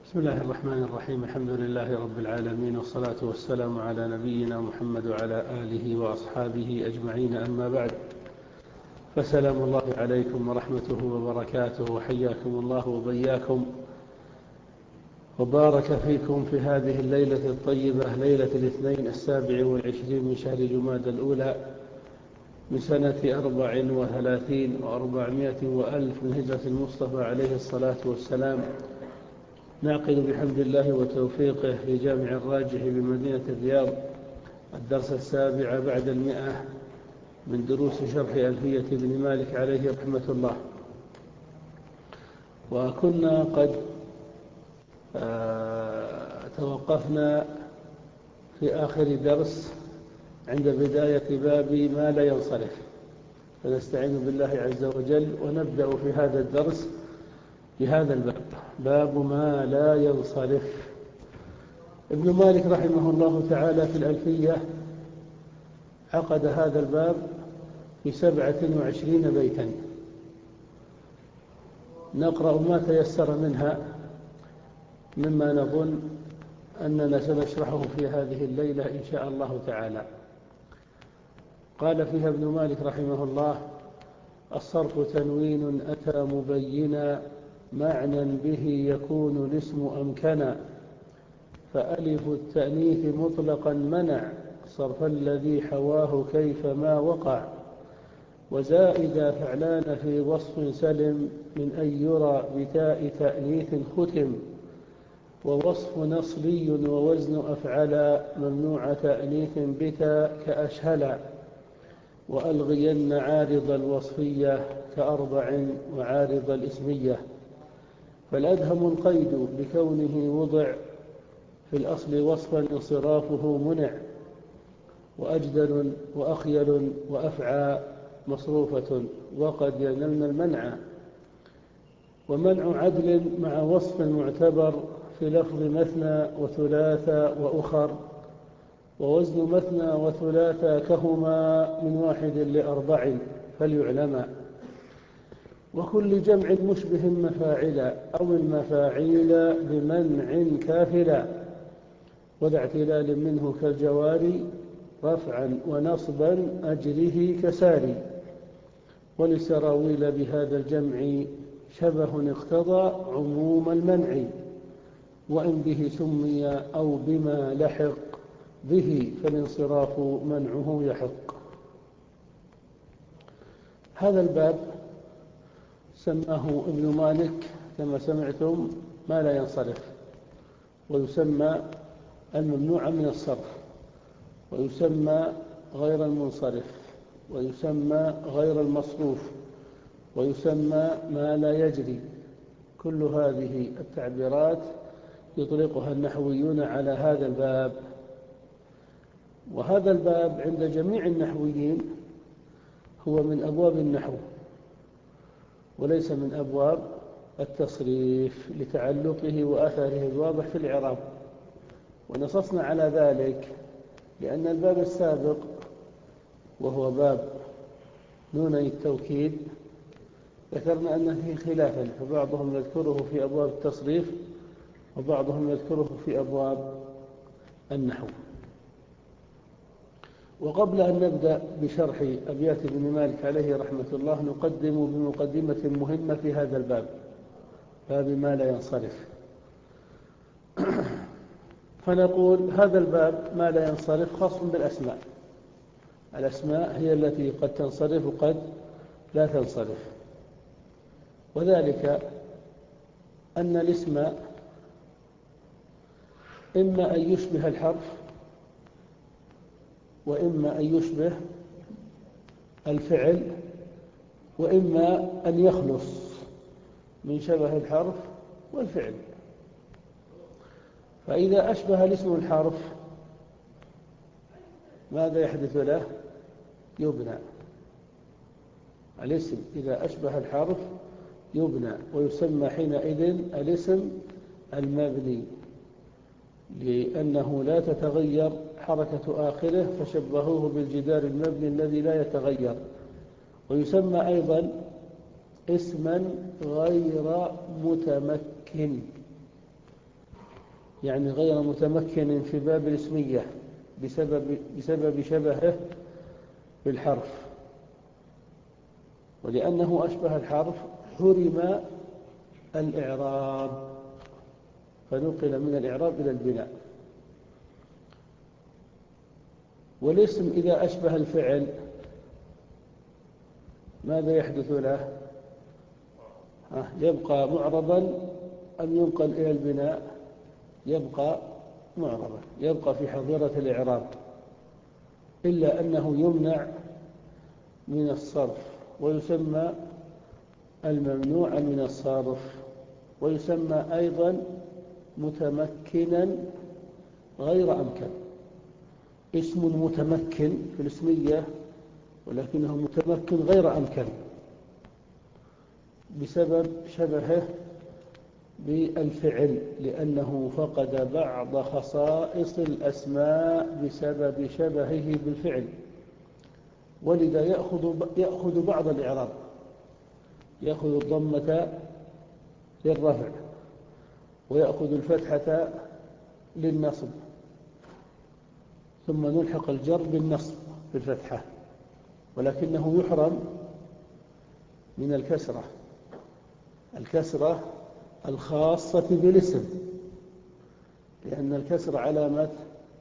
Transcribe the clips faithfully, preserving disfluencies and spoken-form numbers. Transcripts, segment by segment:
بسم الله الرحمن الرحيم. الحمد لله رب العالمين، والصلاة والسلام على نبينا محمد وعلى آله وأصحابه أجمعين، أما بعد، فسلام الله عليكم ورحمته وبركاته، وحياكم الله وبياكم وبارك فيكم في هذه الليلة الطيبة، ليلة الاثنين السابع والعشرين من شهر جمادى الأولى من سنة أربع وثلاثين وأربعمائة وألف من هجرة المصطفى عليه الصلاة والسلام. نعقد بحمد الله وتوفيقه في جامع الراجح بمدينة الرياض الدرس السابع بعد المئة من دروس شرح ألفية بن مالك عليه رحمة الله. وكنا قد آه توقفنا في آخر درس عند بداية باب ما لا ينصرف، فنستعين بالله عز وجل ونبدأ في هذا الدرس بهذا الباب، باب ما لا ينصرف. ابن مالك رحمه الله تعالى في الألفية عقد هذا الباب في سبعة وعشرين بيتا، نقرأ ما تيسر منها مما نظن أننا سنشرحه في هذه الليلة إن شاء الله تعالى. قال فيها ابن مالك رحمه الله: الصرف تنوين أتى مبينا، معنى به يكون الاسم أمكنا، فألف التأنيث مطلقا منع، صرف الذي حواه كيفما وقع، وزائد فعلان في وصف سلم من أن يرى بتاء تأنيث ختم، ووصف نصلي ووزن أفعلا، ممنوع تأنيث بتا كأشهلا، وألغين عارض الوصفية كأربع وعارض الإسمية، فالأدهم القيد بكونه وضع في الأصل وصفا انصرافه منع، وأجدل وأخيل وأفعى مصروفة وقد ينلن المنع، ومنع عدل مع وصف معتبر في لفظ مثنى وثلاثة وأخر، ووزن مثنى وثلاثة كهما من واحد لأربع فليعلما، وكل جمع مشبه مفاعلا أو المفاعيل بمنع كافلا، وذا اعتلال منه كالجواري رفعا ونصبا أجره كساري، ولسراويل بهذا الجمع شبه اقتضى عموم المنع، وإن به سمي أو بما لحق به فالانصراف منعه يحق. هذا الباب سماه ابن مالك كما سمعتم ما لا ينصرف، ويسمى الممنوع من الصرف، ويسمى غير المنصرف، ويسمى غير المصروف، ويسمى ما لا يجري. كل هذه التعبيرات يطلقها النحويون على هذا الباب. وهذا الباب عند جميع النحويين هو من أبواب النحو وليس من أبواب التصريف لتعلقه وأثره الواضح في الإعراب، ونصصنا على ذلك لأن الباب السابق وهو باب نوني التوكيد ذكرنا أن فيه خلافا، فبعضهم يذكره في أبواب التصريف وبعضهم يذكره في أبواب النحو. وقبل أن نبدأ بشرح أبيات ابن مالك عليه رحمة الله نقدم بمقدمة مهمة في هذا الباب، باب ما لا ينصرف. فنقول هذا الباب ما لا ينصرف خاص بالأسماء. الأسماء هي التي قد تنصرف وقد لا تنصرف، وذلك أن الاسم إما أن يشبه الحرف، وإما أن يشبه الفعل، وإما أن يخلص من شبه الحرف والفعل. فإذا أشبه الاسم الحرف ماذا يحدث له؟ يبنى. الاسم إذا أشبه الحرف يبنى، ويسمى حينئذ الاسم المبني، لأنه لا تتغير حركة آخره فشبهوه بالجدار المبني الذي لا يتغير. ويسمى أيضا اسما غير متمكن، يعني غير متمكن في باب الاسمية بسبب, بسبب شبهه بالحرف، ولأنه أشبه الحرف حرم الإعراب فنقل من الإعراب إلى البناء. والاسم إذا أشبه الفعل ماذا يحدث له؟ يبقى معربا أم ينقل إلى البناء؟ يبقى معربا، يبقى في حظيرة الإعراب، إلا أنه يمنع من الصرف ويسمى الممنوع من الصرف، ويسمى أيضا متمكنا غير أمكن. اسم متمكن في الاسمية ولكنه متمكن غير أمكن بسبب شبهه بالفعل، لأنه فقد بعض خصائص الأسماء بسبب شبهه بالفعل، ولذا يأخذ, يأخذ بعض الإعراب، يأخذ الضمة للرفع ويأخذ الفتحة للنصب، ثم نلحق الجر بالنصب بالفتحة، ولكنه يحرم من الكسرة، الكسرة الخاصة بالاسم، لأن الكسر علامة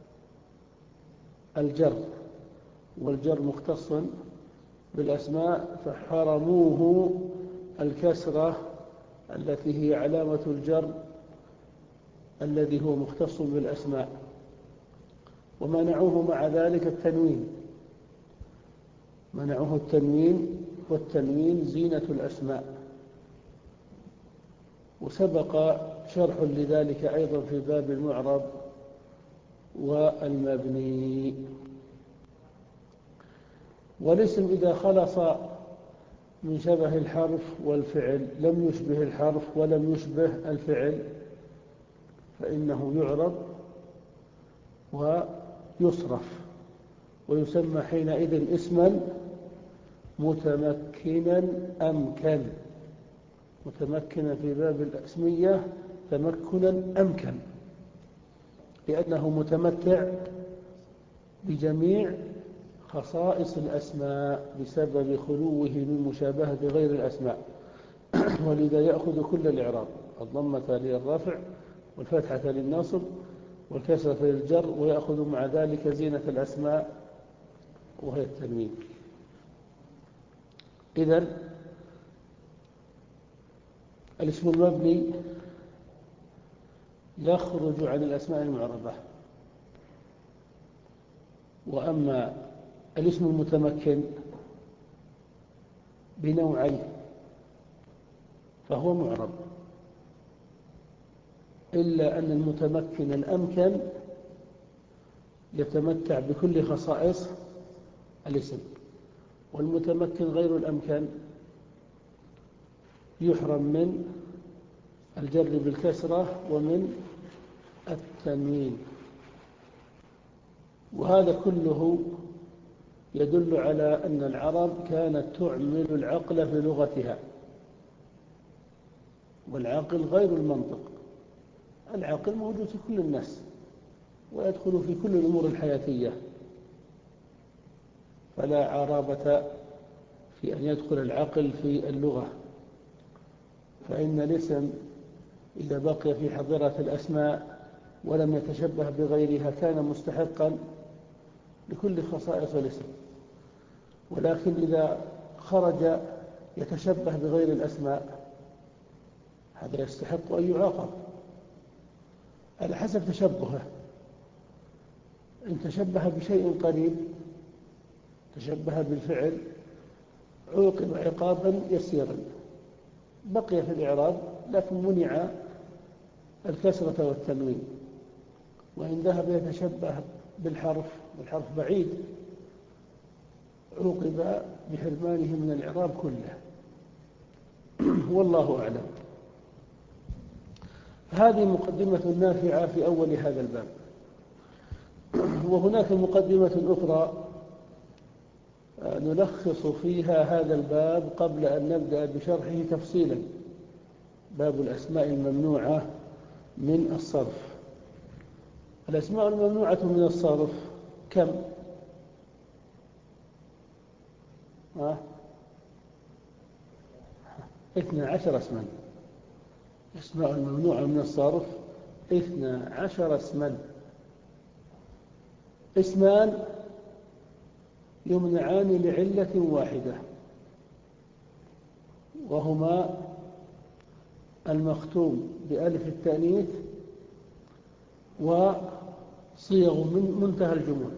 الجر، والجر مختص بالأسماء، فحرموه الكسرة التي هي علامة الجر الذي هو مختص بالأسماء، ومنعوه مع ذلك التنوين، منعوه التنوين، والتنوين زينة الأسماء. وسبق شرح لذلك أيضا في باب المعرب والمبني. والاسم إذا خلص من شبه الحرف والفعل، لم يشبه الحرف ولم يشبه الفعل، فإنه يعرب ويصرف، ويسمى حينئذ اسما متمكنا أمكن، متمكنا في باب الاسمية تمكنا أمكن، لأنه متمتع بجميع خصائص الأسماء بسبب خلوه من مشابهة غير الأسماء، ولذا يأخذ كل الإعراب، الضمة للرفع والفتحة للنصب والكسرة للجر، ويأخذ مع ذلك زينة الأسماء وهي التنوين. إذن الاسم المبني يخرج عن الأسماء المعربة، وأما الاسم المتمكن بنوعين فهو معرب، إلا أن المتمكن الأمكن يتمتع بكل خصائص الاسم، والمتمكن غير الأمكن يحرم من الجر بالكسرة ومن التنوين. وهذا كله يدل على أن العرب كانت تعمل العقل في لغتها، والعقل غير المنطق، العقل موجود في كل الناس ويدخل في كل الأمور الحياتية، فلا عرابة في أن يدخل العقل في اللغة، فإن الاسم إذا بقي في حظيرة الأسماء ولم يتشبه بغيرها كان مستحقا لكل خصائص الاسم، ولكن إذا خرج يتشبه بغير الأسماء هذا يستحق أن يعاقب على حسب تشبهه. إن تشبه بشيء قريب، تشبه بالفعل، عوقب عقابا يسيرا، بقي في الإعراب لكن منع الكسرة والتنوين. وإن ذهب يتشبه بالحرف والحرف بعيد عوقب بحرمانه من الإعراب كله. والله أعلم. هذه مقدمة نافعة في أول هذا الباب. وهناك مقدمة أخرى نلخص فيها هذا الباب قبل أن نبدأ بشرحه تفصيلا، باب الأسماء الممنوعة من الصرف. الأسماء الممنوعة من الصرف كم؟ ها؟ اثنى عشر اسما. أسماء الممنوعة من الصرف اثنى عشر اسما. اسمان يمنعان لعلة واحدة، وهما المختوم بألف التأنيث وصيغ من منتهى الجموع.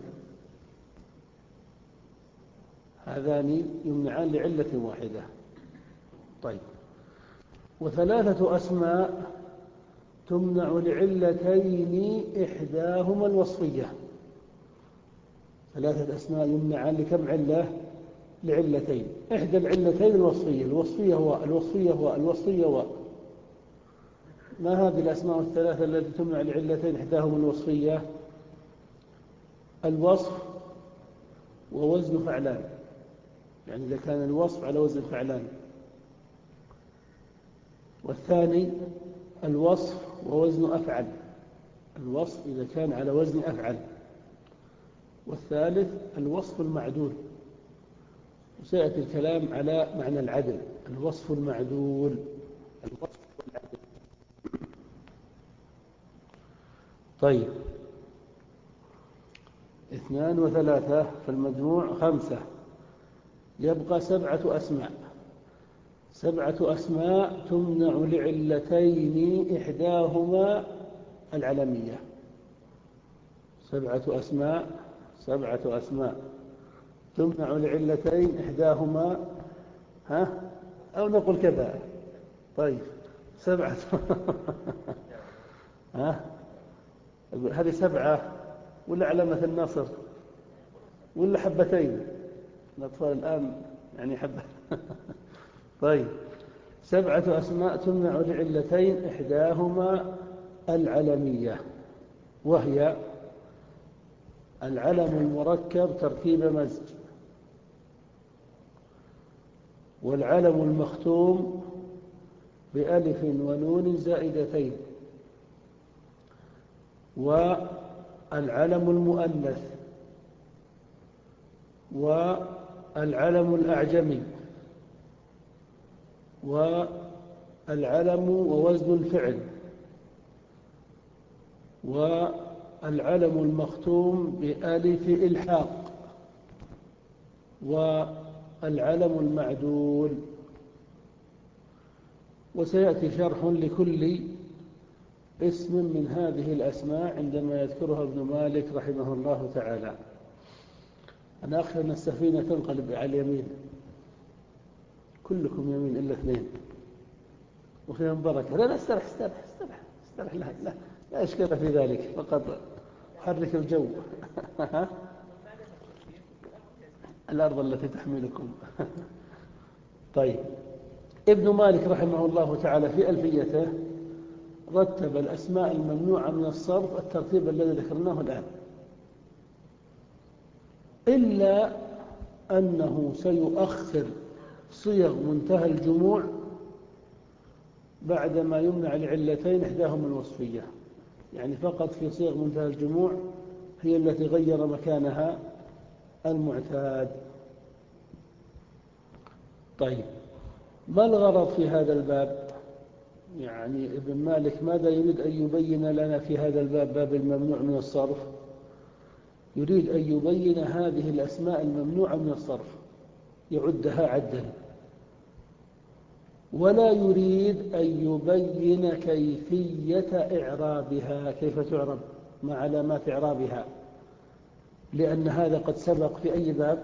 هذان يمنعان لعلة واحدة. طيب، وثلاثة أسماء تمنع لعلتين إحداهما الوصفية. ثلاثة أسماء يمنعان لكم علة؟ لعلتين. إحدى العلتين الوصفية. الوصفية هو الوصفية هو الوصفية هو ما هذه الأسماء الثلاثة التي تمنع لعلتين إحداهما الوصفية؟ الوصف ووزن فعلان، يعني إذا كان الوصف على وزن فعلان. والثاني الوصف ووزن أفعل، الوصف إذا كان على وزن أفعل. والثالث الوصف المعدول، وسيأتي الكلام على معنى العدل. الوصف المعدول، الوصف والعدل. طيب، اثنان وثلاثة في المجموع خمسة، يبقى سبعة أسماء. سبعة أسماء تمنع لعلتين إحداهما العلمية. سبعة أسماء سبعة أسماء تمنع لعلتين إحداهما، ها أو نقول كذا. طيب، سبعة ها هذه سبعة ولا علامة النصر ولا حبتين؟ الأطفال الآن يعني حبة طيب، سبعة أسماء تمنع لعلتين إحداهما العلمية، وهي العلم المركب تركيب مزج، والعلم المختوم بألف ونون زائدتين، والعلم المؤنث، والعلم الأعجمي، والعلم ووزن الفعل، والعلم المختوم بألف إلحاق، والعلم المعدول. وسيأتي شرح لكل اسم من هذه الأسماء عندما يذكرها ابن مالك رحمه الله تعالى. أنا أخشى أن السفينة تنقلب على اليمين، كلكم يمين إلا اثنين وفيهم بركة. لا لا استرح استرح استرح استرح لا لا لا إشكال في ذلك، فقط حرك الجو الأرض التي تحملكم طيب، ابن مالك رحمه الله تعالى في ألفيته رتب الأسماء الممنوعة من الصرف الترتيب الذي ذكرناه الآن، إلا أنه سيؤخر صيغ منتهى الجموع بعدما يمنع العلتين إحداهما الوصفية. يعني فقط في صيغ منتهى الجموع هي التي غير مكانها المعتاد. طيب، ما الغرض في هذا الباب؟ يعني ابن مالك ماذا يريد أن يبين لنا في هذا الباب، باب الممنوع من الصرف؟ يريد أن يبين هذه الأسماء الممنوعة من الصرف، يعدها عدا، ولا يريد أن يبين كيفية إعرابها، كيف تعرب، مع علامات إعرابها، لأن هذا قد سبق في أي باب؟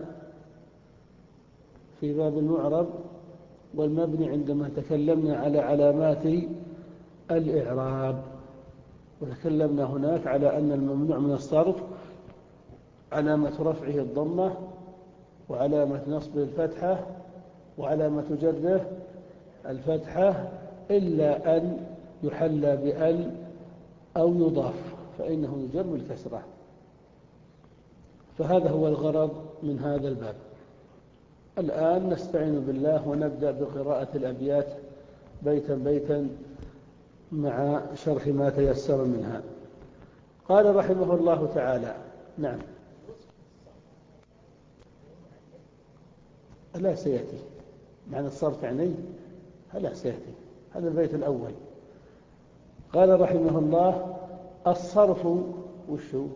في باب المعرب والمبني، عندما تكلمنا على علامات الإعراب، وتكلمنا هناك على أن الممنوع من الصرف علامة رفعه الضمة، وعلامة نصبه الفتحة، وعلامة جره الفتحة، إلا أن يحلى بأل أو يضاف فإنه يجر بالكسرة. فهذا هو الغرض من هذا الباب. الآن نستعين بالله ونبدأ بقراءة الأبيات بيتا بيتا مع شرح ما تيسر منها. قال رحمه الله تعالى: نعم. لا سيأتي معنى الصرف يعني لا سيأتي، هذا البيت الأول. قال رحمه الله: الصرف وشو؟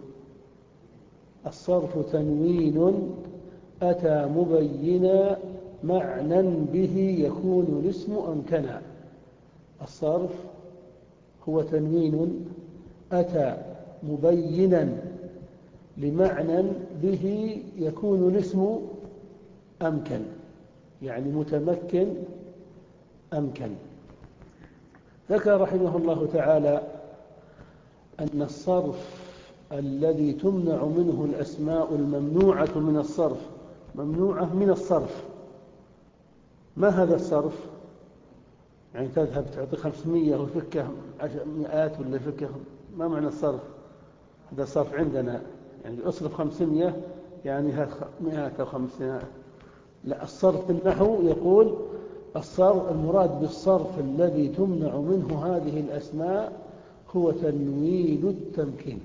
الصرف تنوين أتى مبينا معنى به يكون الاسم أمكنا. الصرف هو تنوين أتى مبينا لمعنى به يكون الاسم أمكن، يعني متمكن أمكن. ذكر رحمه الله تعالى أن الصرف الذي تمنع منه الأسماء الممنوعة من الصرف، ممنوعة من الصرف. ما هذا الصرف؟ يعني تذهب تعطي خمسمية ويفكه مئات ولا يفكه، ما معنى الصرف؟ هذا الصرف عندنا يعني أصرف خمسمية يعني مئات أو خمسمائة. لا، الصرف في النحو يقول الصرف المراد بالصرف الذي تمنع منه هذه الأسماء هو تنوين التمكين.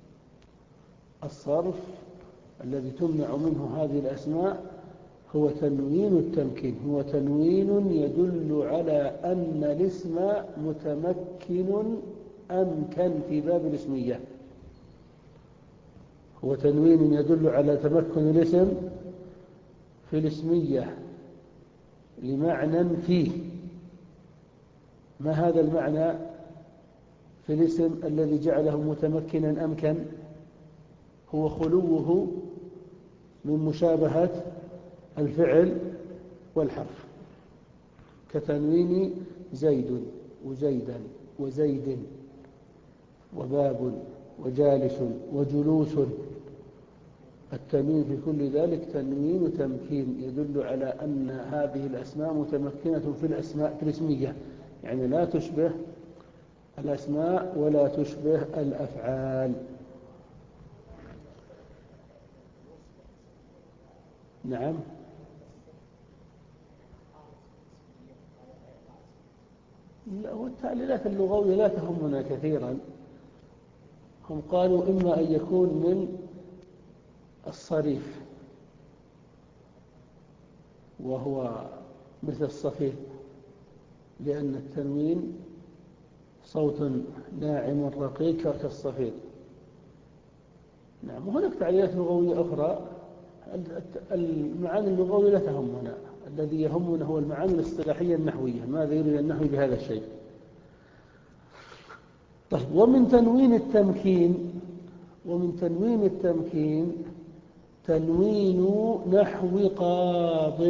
الصرف الذي تمنع منه هذه الأسماء هو تنوين التمكين، هو تنوين يدل على أن الاسم متمكن أمكن في باب الاسمية. هو تنوين يدل على تمكن الاسم في الاسمية لمعنى فيه. ما هذا المعنى في الاسم الذي جعله متمكنا أمكن؟ هو خلوه من مشابهة الفعل والحرف، كتنوين زيد وزيدا وزيد وباب وجالس وجلوس. التنوين في كل ذلك تنوين تمكين يدل على أن هذه الأسماء متمكنة في الأسماء في الاسمية، يعني لا تشبه الأسماء ولا تشبه الأفعال. نعم. والتعليلات اللغوية لا تهمنا كثيرا. هم قالوا إما أن يكون من الصريف وهو مثل الصفير، لأن التنوين صوت ناعم رقيق كالصفير. نعم. وهناك تعليلات لغوية أخرى. المعاني اللغوية لا تهمنا، الذي يهمنا هو المعاني الاصطلاحية النحوية، ماذا يريد النحو بهذا الشيء. طيب، ومن تنوين التمكين ومن تنوين التمكين تنوين نحو قاض.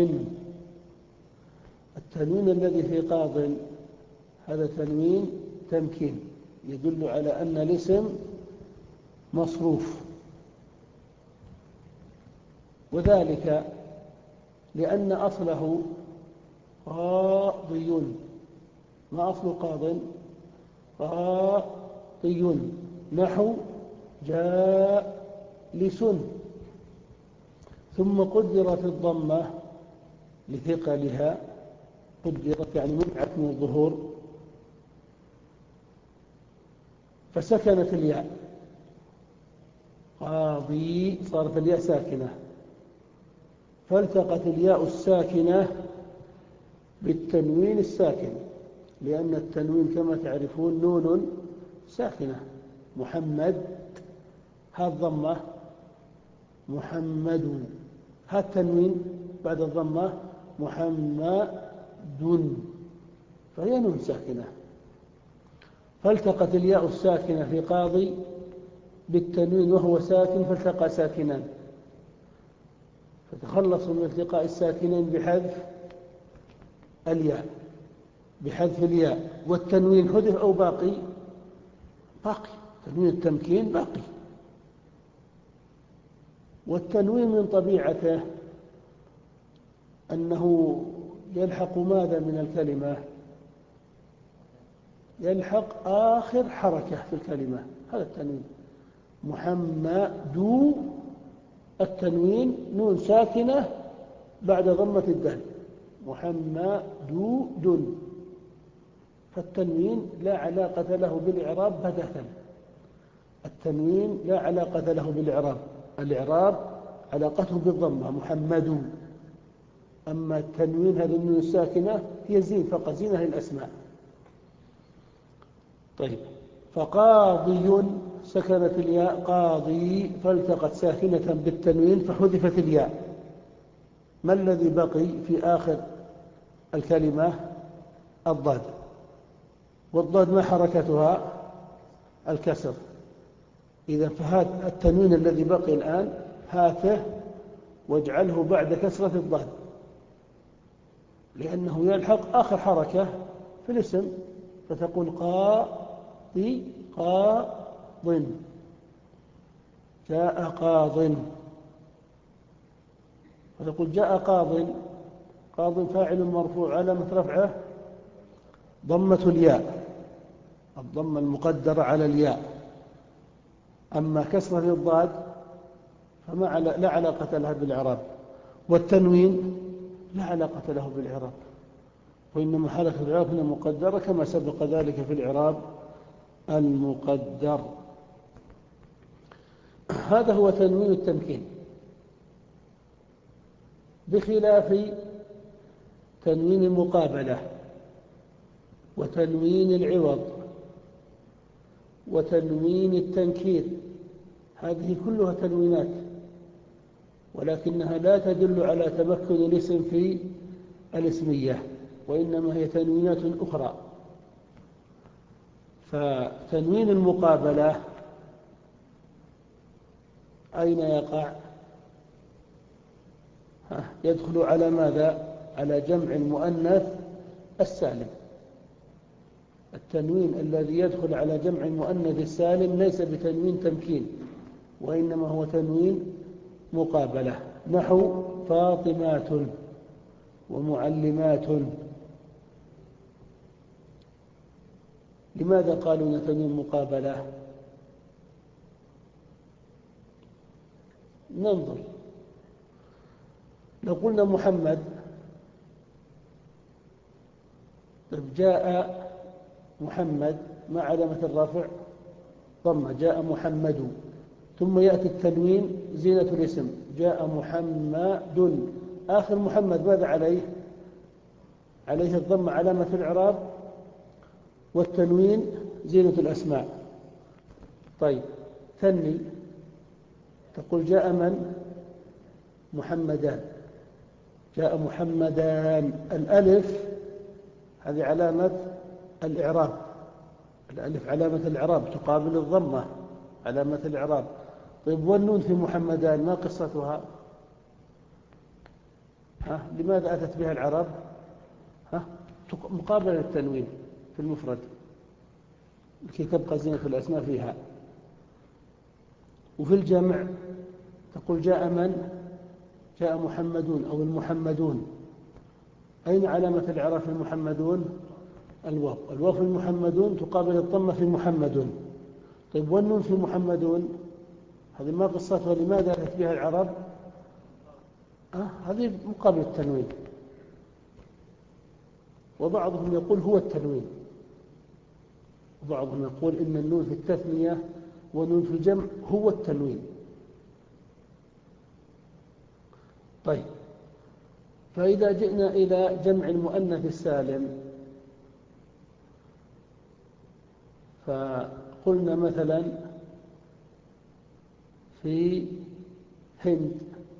التنوين الذي في قاض هذا تنوين تمكين يدل على أن الاسم مصروف، وذلك لأن أصله قاضي. ما أصل قاض؟ قاضي نحو جالس، ثم قدرت الضمة لثقلها، قدرت يعني منعت من الظهور، فسكنت الياء قاضي، صارت الياء ساكنة، فالتقت الياء الساكنة بالتنوين الساكن، لأن التنوين كما تعرفون نون ساكنة. محمد ها الضمة، محمد ها التنوين بعد الضمة محمد، فهي نون ساكنة. فالتقت الياء الساكنة في قاضي بالتنوين وهو ساكن، فالتقى ساكنان، فتخلص من التقاء الساكنين بحذف الياء بحذف الياء والتنوين حذف أو باقي؟ باقي. تنوين التمكين باقي. والتنوين من طبيعته أنه يلحق ماذا من الكلمة؟ يلحق آخر حركة في الكلمة، هذا التنوين. محمد التنوين نون ساكنة بعد ضمة الدال، محمد دن، فالتنوين لا علاقة له بالإعراب بتاتا. التنوين لا علاقة له بالإعراب، الإعراب علاقته بالضمة محمد. أما التنوين هذه النون الساكنة هي زين فقط، زينة للأسماء. طيب، فقاضي سكنت الياء قاضي فالتقت ساكنة بالتنوين فحذفت الياء. ما الذي بقي في آخر الكلمة؟ الضاد، والضاد ما حركتها؟ الكسر. إذا فهذا التنوين الذي بقي الآن هاته واجعله بعد كسرة الضاد، لأنه يلحق آخر حركة في الاسم، فتقول قاضي قاض، جاء قاض، فتقول جاء قاض، قاض فاعل مرفوع علامة رفعه ضمة الياء، الضمة المقدرة على الياء. أما كسرة الضاد فما لا علاقة لها بالإعراب، والتنوين لا علاقة له بالإعراب، وإنما حركة الإعراب هنا مقدرة كما سبق ذلك في الإعراب المقدر. هذا هو تنوين التمكين، بخلاف تنوين المقابلة وتنوين العوض وتنوين التنكير. هذه كلها تنوينات، ولكنها لا تدل على تمكن الاسم في الاسمية، وإنما هي تنوينات أخرى. فتنوين المقابلة أين يقع؟ يدخل على ماذا؟ على جمع المؤنث السالم. التنوين الذي يدخل على جمع المؤنث السالم ليس بتنوين تمكين، وإنما هو تنوين مقابلة، نحو فاطمات ومعلمات. لماذا قالوا تنوين مقابلة؟ ننظر. لو قلنا محمد، طيب جاء محمد ما علامة الرفع؟ ضمة، جاء محمد، ثم يأتي التنوين زينة الاسم، جاء محمد، آخر محمد ماذا عليه؟ عليه الضمة علامة الإعراب، والتنوين زينة الأسماء. طيب، ثني، تقول جاء من؟ محمدان، جاء محمدان. الألف هذه علامة الإعراب، الألف علامة الإعراب تقابل الضمة علامة الإعراب. طيب، والنون في محمدان ما قصتها؟ ها؟ لماذا أتت بها العرب؟ ها؟ مقابلة التنوين في المفرد لكي تبقى زينة الأسماء فيها. وفي الجمع تقول جاء من؟ جاء محمدون أو المحمدون. أين علامة الإعراب في المحمدون؟ الواو، الواو في المحمدون تقابل الضمة في محمدون. طيب، والنون في محمدون هذه ما قصتها؟ لماذا أتت بها العرب؟ أه؟ هذه مقابل التنوين. وبعضهم يقول هو التنوين، وبعضهم يقول إن النون في التثنية والنون في الجمع هو التنوين. طيب، فإذا جئنا إلى جمع المؤنث السالم فقلنا مثلا في هند،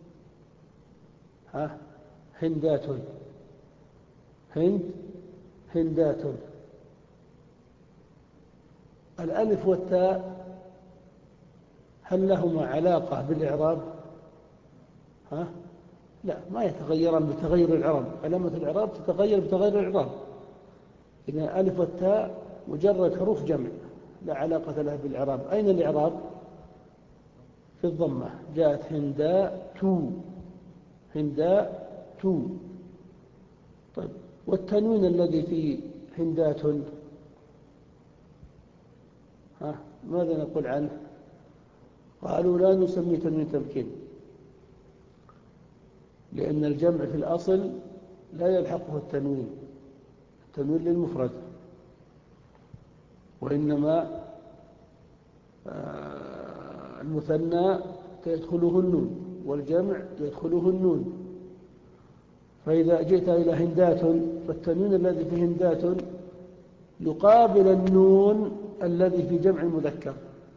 ها هندات، هند هندات. الألف والتاء هل لهما علاقة بالإعراب؟ ها؟ لا، ما يتغيران بتغير الإعراب، علامة الإعراب تتغير بتغير الإعراب. إذن الألف والتاء مجرد حروف جمع لا علاقة لها بالإعراب. أين الإعراب؟ في الضمة، جاءت هنداء تو، هنداء تو. طيب، والتنوين الذي في هندات ها ماذا نقول عنه؟ قالوا لا نسميه تنوين تمكين، لأن الجمع في الأصل لا يلحقه التنوين، التنوين للمفرد، وإنما المثنى يدخله النون والجمع يدخله النون. فإذا جئت إلى هندات فالتنوين الذي في هندات يقابل النون الذي في جمع المذكر،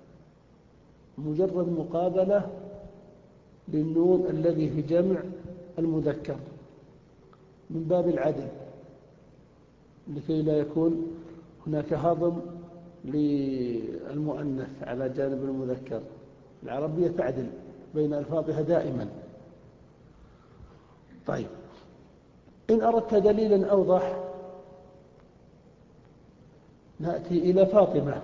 مجرد مقابلة للنون الذي في جمع المذكر من باب العدل، لكي لا يكون هناك هضم للمؤنث على جانب المذكر. العربية تعدل بين ألفاظها دائما. طيب، إن أردت دليلا أوضح نأتي إلى فاطمة.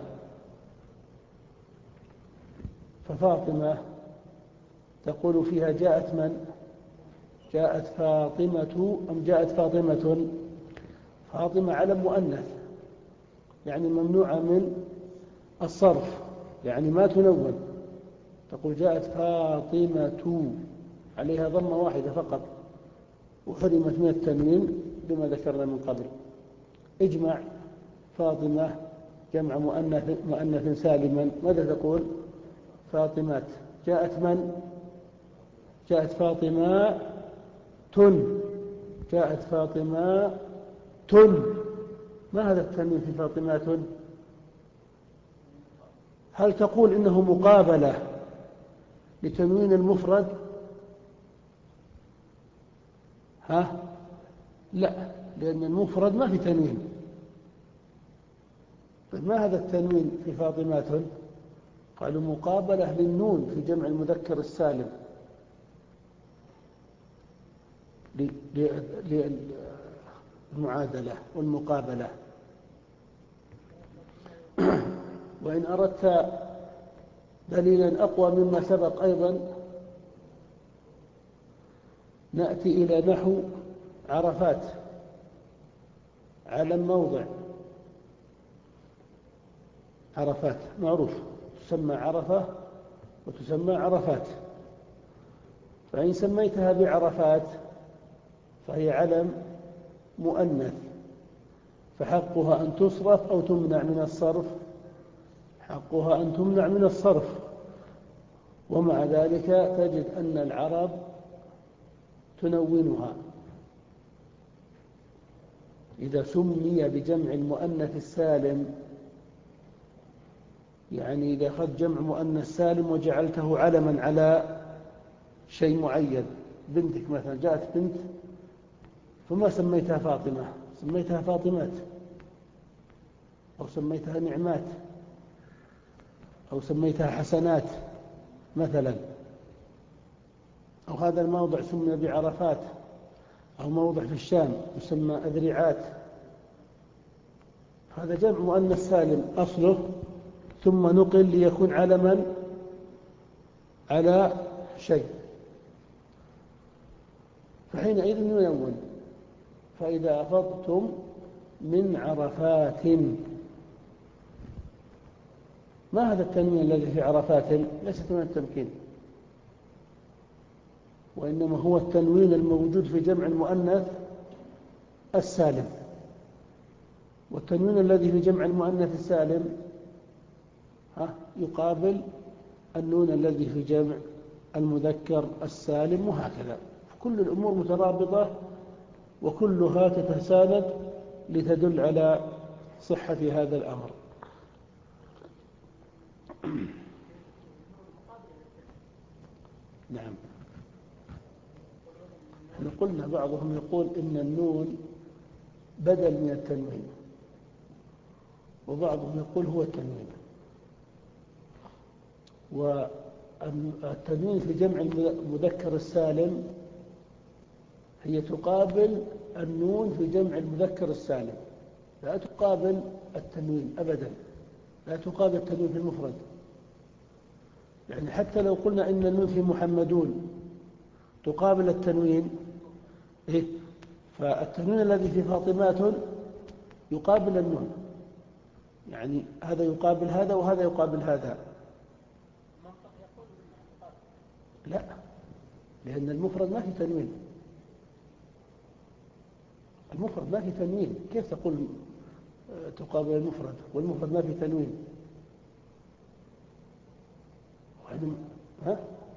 ففاطمة تقول فيها جاءت من؟ جاءت فاطمة أم جاءت فاطمة؟ فاطمة علم مؤنث، يعني ممنوعة من الصرف، يعني ما تنون. تقول جاءت فاطمة عليها ضمة واحدة فقط، وحرمت من التنوين بما ذكرنا من قبل. اجمع فاطمة جمع مؤنث, مؤنث سالما، ماذا تقول؟ فاطمات. جاءت من؟ جاءت فاطمة تن جاءت فاطمة تن ما هذا التنوين في فاطمات؟ هل تقول إنه مقابلة لتنوين المفرد؟ ها؟ لا، لأن المفرد ما في تنوين. ما هذا التنوين في فاطمات؟ قالوا مقابلة للنون في جمع المذكر السالم، للمعادلة والمقابلة. وإن أردت دليلا أقوى مما سبق أيضا نأتي إلى نحو عرفات، علم موضع. عرفات معروف، تسمى عرفة وتسمى عرفات. فإن سميتها بعرفات فهي علم مؤنث، فحقها أن تصرف أو تمنع من الصرف، حقها أن تمنع من الصرف. ومع ذلك تجد أن العرب تنونها. إذا سمي بجمع المؤنث السالم، يعني إذا أخذت جمع مؤنث سالم وجعلته علما على شيء معين، بنتك مثلا جاءت بنت فما سميتها فاطمة، سميتها فاطمات، أو سميتها نعمات، أو سميتها حسنات مثلا. أو هذا الموضع سمي بعرفات، أو موضع في الشام يسمى أذرعات. هذا جمع مؤنث سالم أصله، ثم نقل ليكون علما على شيء، فحينئذ ينون. فإذا أفضتم من عرفات، ما هذا التنوين الذي في عرفات؟ ليست من التمكين، وإنما هو التنوين الموجود في جمع المؤنث السالم. والتنوين الذي في جمع المؤنث السالم ها يقابل النون الذي في جمع المذكر السالم، وهكذا. كل الأمور مترابطة وكلها تتساند لتدل على صحة هذا الأمر. نعم، احنا قلنا بعضهم يقول إن النون بدل من التنوين، وبعضهم يقول هو التنوين. والتنوين في جمع المذكر السالم هي تقابل النون في جمع المذكر السالم، لا تقابل التنوين أبدا، لا تقابل التنوين في المفرد. يعني حتى لو قلنا إن النون في محمدون تقابل التنوين إيه؟ فالتنوين الذي في فاطمات يقابل النون، يعني هذا يقابل هذا وهذا يقابل هذا. لا، لأن المفرد ما في تنوين، المفرد ما في تنوين. كيف تقول تقابل المفرد والمفرد ما في تنوين؟ واحد. ها؟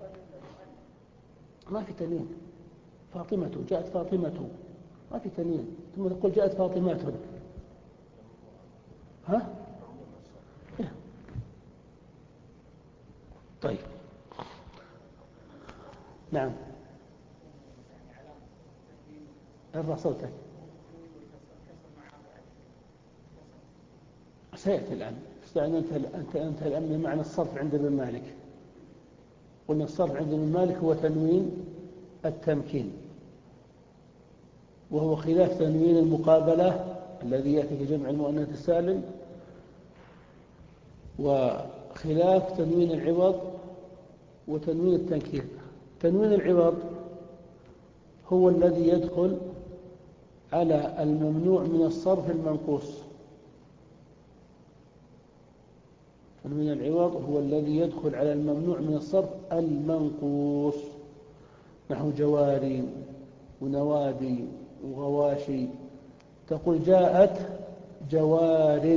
ما في تنوين. فاطمة، جاءت فاطمة، ما في تنوين. ثم تقول جاءت فاطمات. ها؟ إيه. طيب، نعم. ارفع صوتك. سيأتي الآن. استعن أنت أنت أنت الآن بمعنى الصرف عند ابن مالك. قلنا الصرف عند ابن مالك هو تنوين التمكين، وهو خلاف تنوين المقابلة الذي يأتي في جمع المؤنث السالم، وخلاف تنوين العوض وتنوين التنكير. تنوين العوض هو الذي يدخل على الممنوع من الصرف المنقوص. تنوين العوض هو الذي يدخل على الممنوع من الصرف المنقوص، نحو جواري ونوادي وغواشي. تقول جاءت جوار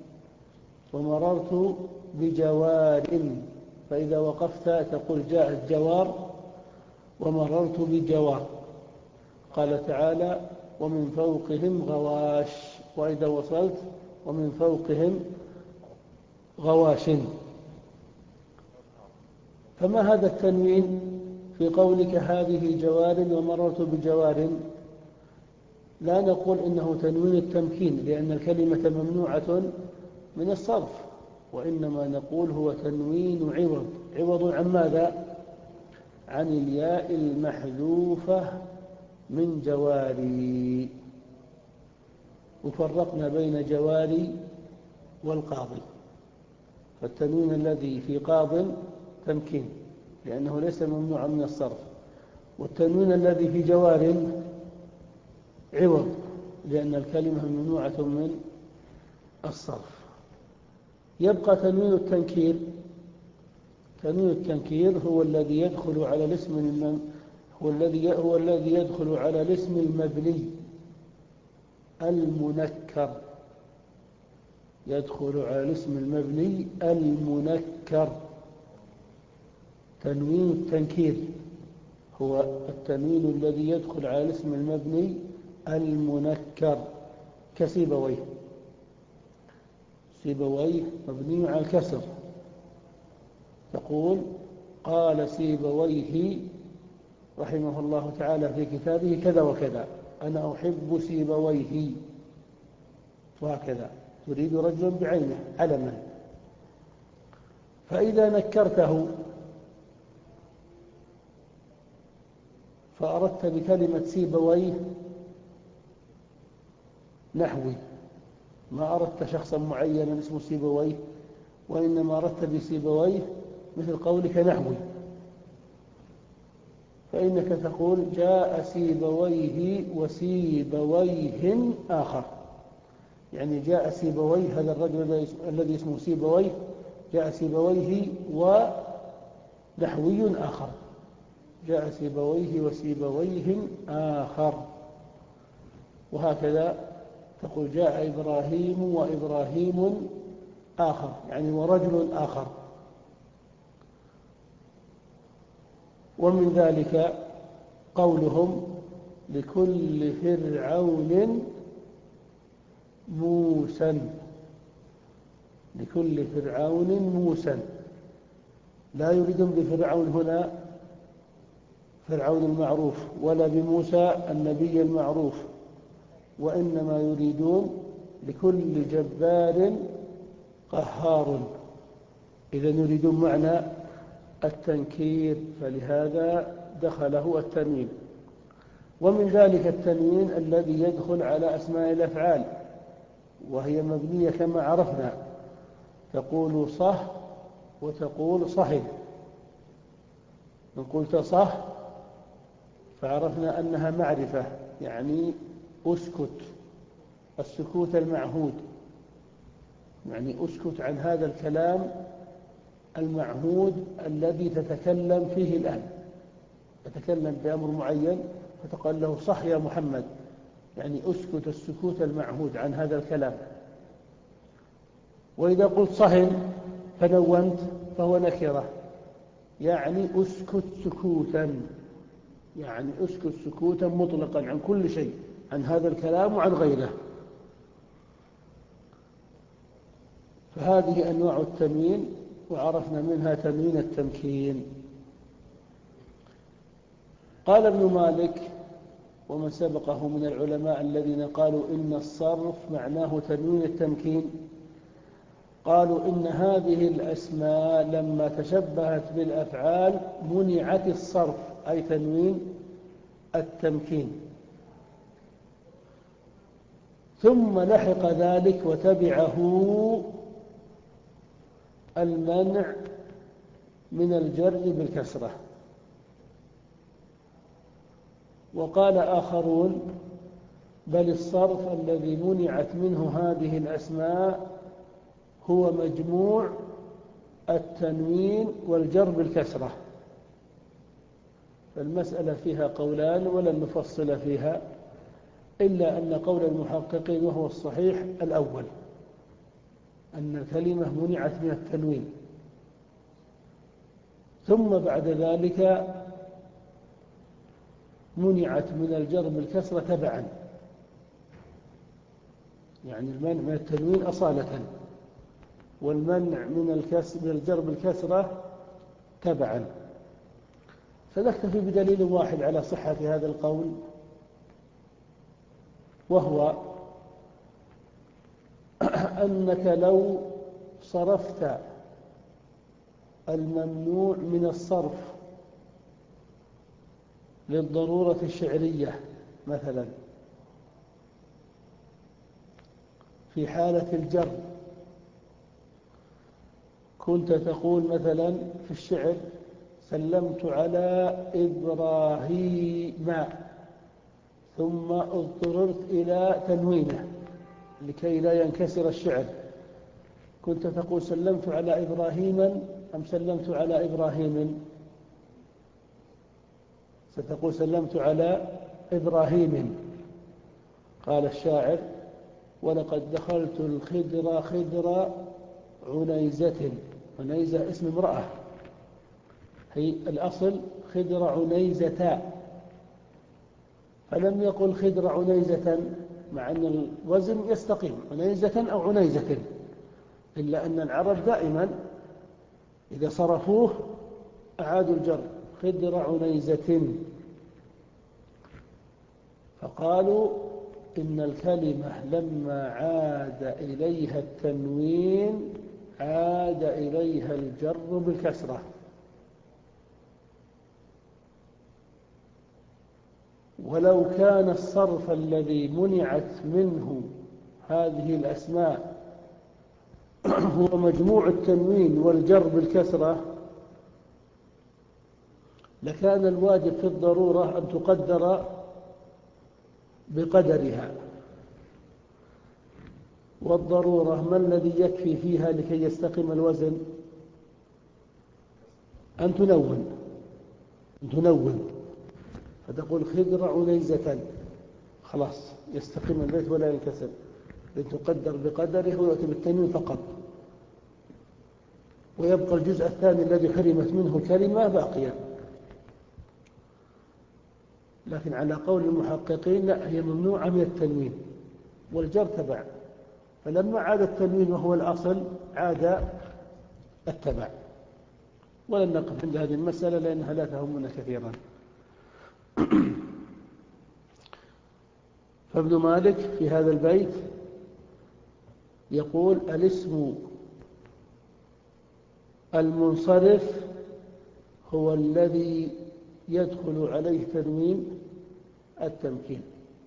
ومررت بجوار، فإذا وقفت تقول جاءت جوار ومررت بجوار. قال تعالى ومن فوقهم غواش، وإذا وصلت ومن فوقهم غواش. فما هذا التنوين في قولك هذه جوار ومررت بجوار؟ لا نقول إنه تنوين التمكين لأن الكلمة ممنوعة من الصرف، وإنما نقول هو تنوين عوض. عوض عن ماذا؟ عن الياء المحذوفة من جواري. وفرقنا بين جواري والقاضي، فالتنوين الذي في قاض تمكين لأنه ليس ممنوعا من الصرف، والتنوين الذي في جوار عوض لأن الكلمة ممنوعة من الصرف. يبقى تنوين التنكير. تنوين التنكير هو الذي يدخل على الاسم المم... هو الذي هو الذي يدخل على الاسم المبني المنكر. يدخل على الاسم المبني المنكر. تنوين التنكير هو التنوين الذي يدخل على الاسم المبني المنكر كسيبويه. سيبويه مبني على الكسر. تقول قال سيبويه رحمه الله تعالى في كتابه كذا وكذا، أنا أحب سيبويه، وهكذا تريد رجلا بعينه علما. فإذا نكرته فأردت بكلمة سيبويه نحوي، ما أردت شخصا معينا اسمه سيبويه، وإنما أردت بسيبويه مثل قولك نحوي، فإنك تقول جاء سيبويه وسيبويه آخر. يعني جاء سيبويه هذا الرجل الذي اسمه سيبويه، جاء سيبويه ونحوي آخر. جاء سيبويه وسيبويه آخر. وهكذا تقول جاء إبراهيم وإبراهيم آخر، يعني ورجل آخر. ومن ذلك قولهم لكل فرعون موسى. لكل فرعون موسى، لا يريدون بفرعون هنا فرعون المعروف ولا بموسى النبي المعروف، وإنما يريدون لكل جبار قهار. إذا يريدون معنى التنكير، فلهذا دخله التنوين. ومن ذلك التنوين الذي يدخل على أسماء الأفعال وهي مبنية كما عرفنا. تقول صح وتقول صحب. إن قلت صح فعرفنا أنها معرفة، يعني أسكت، السكوت المعهود، يعني أسكت عن هذا الكلام المعهود الذي تتكلم فيه الآن. تتكلم بأمر معين فتقال له صح يا محمد، يعني أسكت السكوت المعهود عن هذا الكلام. وإذا قلت صهن فنونت فهو نكرة، يعني أسكت سكوتا، يعني أسكت سكوتا مطلقا عن كل شيء، عن هذا الكلام وعن غيره. فهذه أنواع التنوين، وعرفنا منها تنوين التمكين. قال ابن مالك ومن سبقه من العلماء الذين قالوا إن الصرف معناه تنوين التمكين، قالوا إن هذه الأسماء لما تشبهت بالأفعال منعت الصرف، أي تنوين التمكين. ثم لحق ذلك وتبعه المنع من الجر بالكسرة. وقال آخرون بل الصرف الذي منعت منه هذه الأسماء هو مجموع التنوين والجر بالكسرة. فالمسألة فيها قولان ولن نفصل فيها، إلا أن قول المحققين وهو الصحيح الأول، أن الكلمة منعت من التنوين، ثم بعد ذلك منعت من الجر بالكسرة تبعا، يعني المنع من التنوين أصالة، والمنع من الكسر من الجر بالكسرة تبعا. فنكتفي بدليل واحد على صحة هذا القول، وهو أنك لو صرفت الممنوع من الصرف للضرورة الشعرية مثلا في حالة الجر، كنت تقول مثلا في الشعر سلمت على إبراهيم، ثم اضطررت إلى تنوينه لكي لا ينكسر الشعر، كنت تقول سلمت على إبراهيم أم سلمت على إبراهيم؟ ستقول سلمت على إبراهيم. قال الشاعر ولقد دخلت الخدر خدر عنيزة، عنيزة اسم امرأة، هي الأصل خدر عنيزة، فلم يقل خدر عنيزة، مع أن الوزن يستقيم عنيزة أو عنيزة، إلا أن العرب دائما إذا صرفوه أعادوا الجر خدر عنيزة. فقالوا إن الكلمة لما عاد إليها التنوين عاد إليها الجر بالكسرة. ولو كان الصرف الذي منعت منه هذه الأسماء هو مجموع التنوين والجر بالكسرة لكان الواجب في الضرورة أن تقدر بقدرها، والضرورة ما الذي يكفي فيها لكي يستقيم الوزن؟ أن تنون أن تنون فتقول خدر عنيزة، خلاص يستقيم البيت ولا ينكسر، لتقدر بقدره ويأتي بالتنوين فقط، ويبقى الجزء الثاني الذي حرمت منه الكلمة باقيا. لكن على قول المحققين لا، هي ممنوعة من التنوين والجر تبع، فلما عاد التنوين وهو الأصل عاد التبع. ولن نقف عند هذه المسألة لأنها لا تهمنا كثيرا. فابن مالك في هذا البيت يقول الاسم المنصرف هو الذي يدخل عليه تنوين التمكين،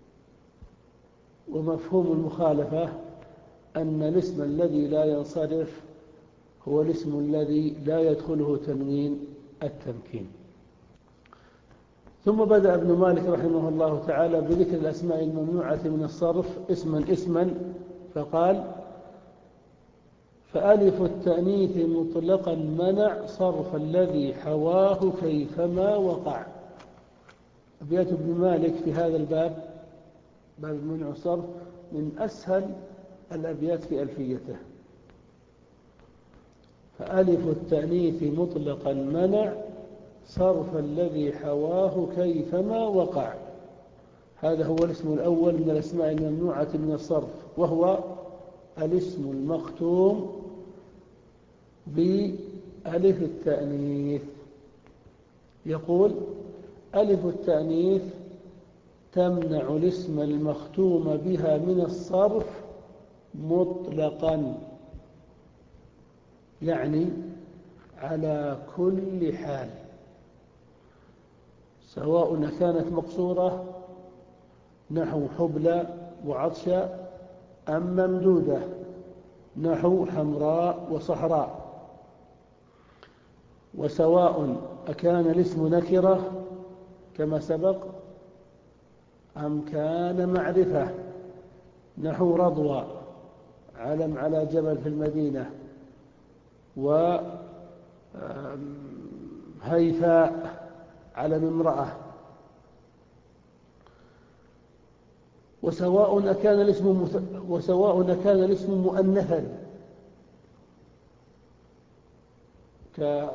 ومفهوم المخالفة أن الاسم الذي لا ينصرف هو الاسم الذي لا يدخله تنوين التمكين. ثم بدأ ابن مالك رحمه الله تعالى بذكر الأسماء الممنوعة من الصرف اسما اسما، فقال فألف التأنيث مطلقا منع صرف الذي حواه كيفما وقع. أبيات ابن مالك في هذا الباب، باب منع الصرف، من أسهل الأبيات في ألفيته، فألف التأنيث مطلقا منع صرف الذي حواه كيفما وقع. هذا هو الاسم الأول من الأسماء الممنوعة من الصرف، وهو الاسم المختوم بألف التأنيث. يقول: ألف التأنيث تمنع الاسم المختوم بها من الصرف مطلقا، يعني على كل حال، سواء كانت مقصورة نحو حبلى وعطشة، أم ممدودة نحو حمراء وصحراء، وسواء أكان الاسم نكرة كما سبق أم كان معرفة نحو رضوى علم على جبل في المدينة، وهيفاء علم امرأة. وسواء كان الاسم وسواء كان الاسم مؤنثا كأغلب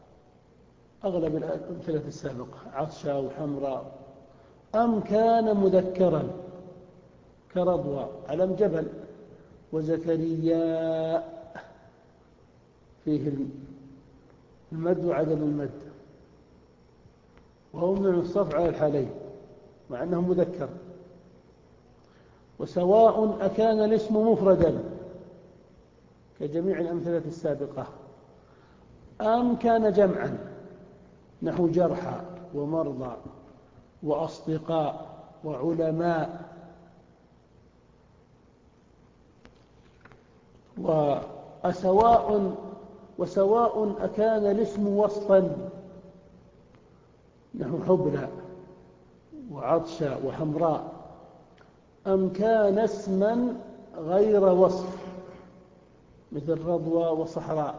الأمثلة السابقة عطشة وحمراء، أم كان مذكرا كرضوى علم جبل، وزكريا فيه المد وعدم المد، وهو من الصرف على الحالين مع أنه مذكر. وسواء أكان الاسم مفردا كجميع الأمثلة السابقة، أم كان جمعا نحو جرحى ومرضى وأصدقاء وعلماء. وسواء وسواء أكان الاسم وصفا نحو حبلى وعطشة وحمراء، أم كان اسما غير وصف مثل رضوى وصحراء.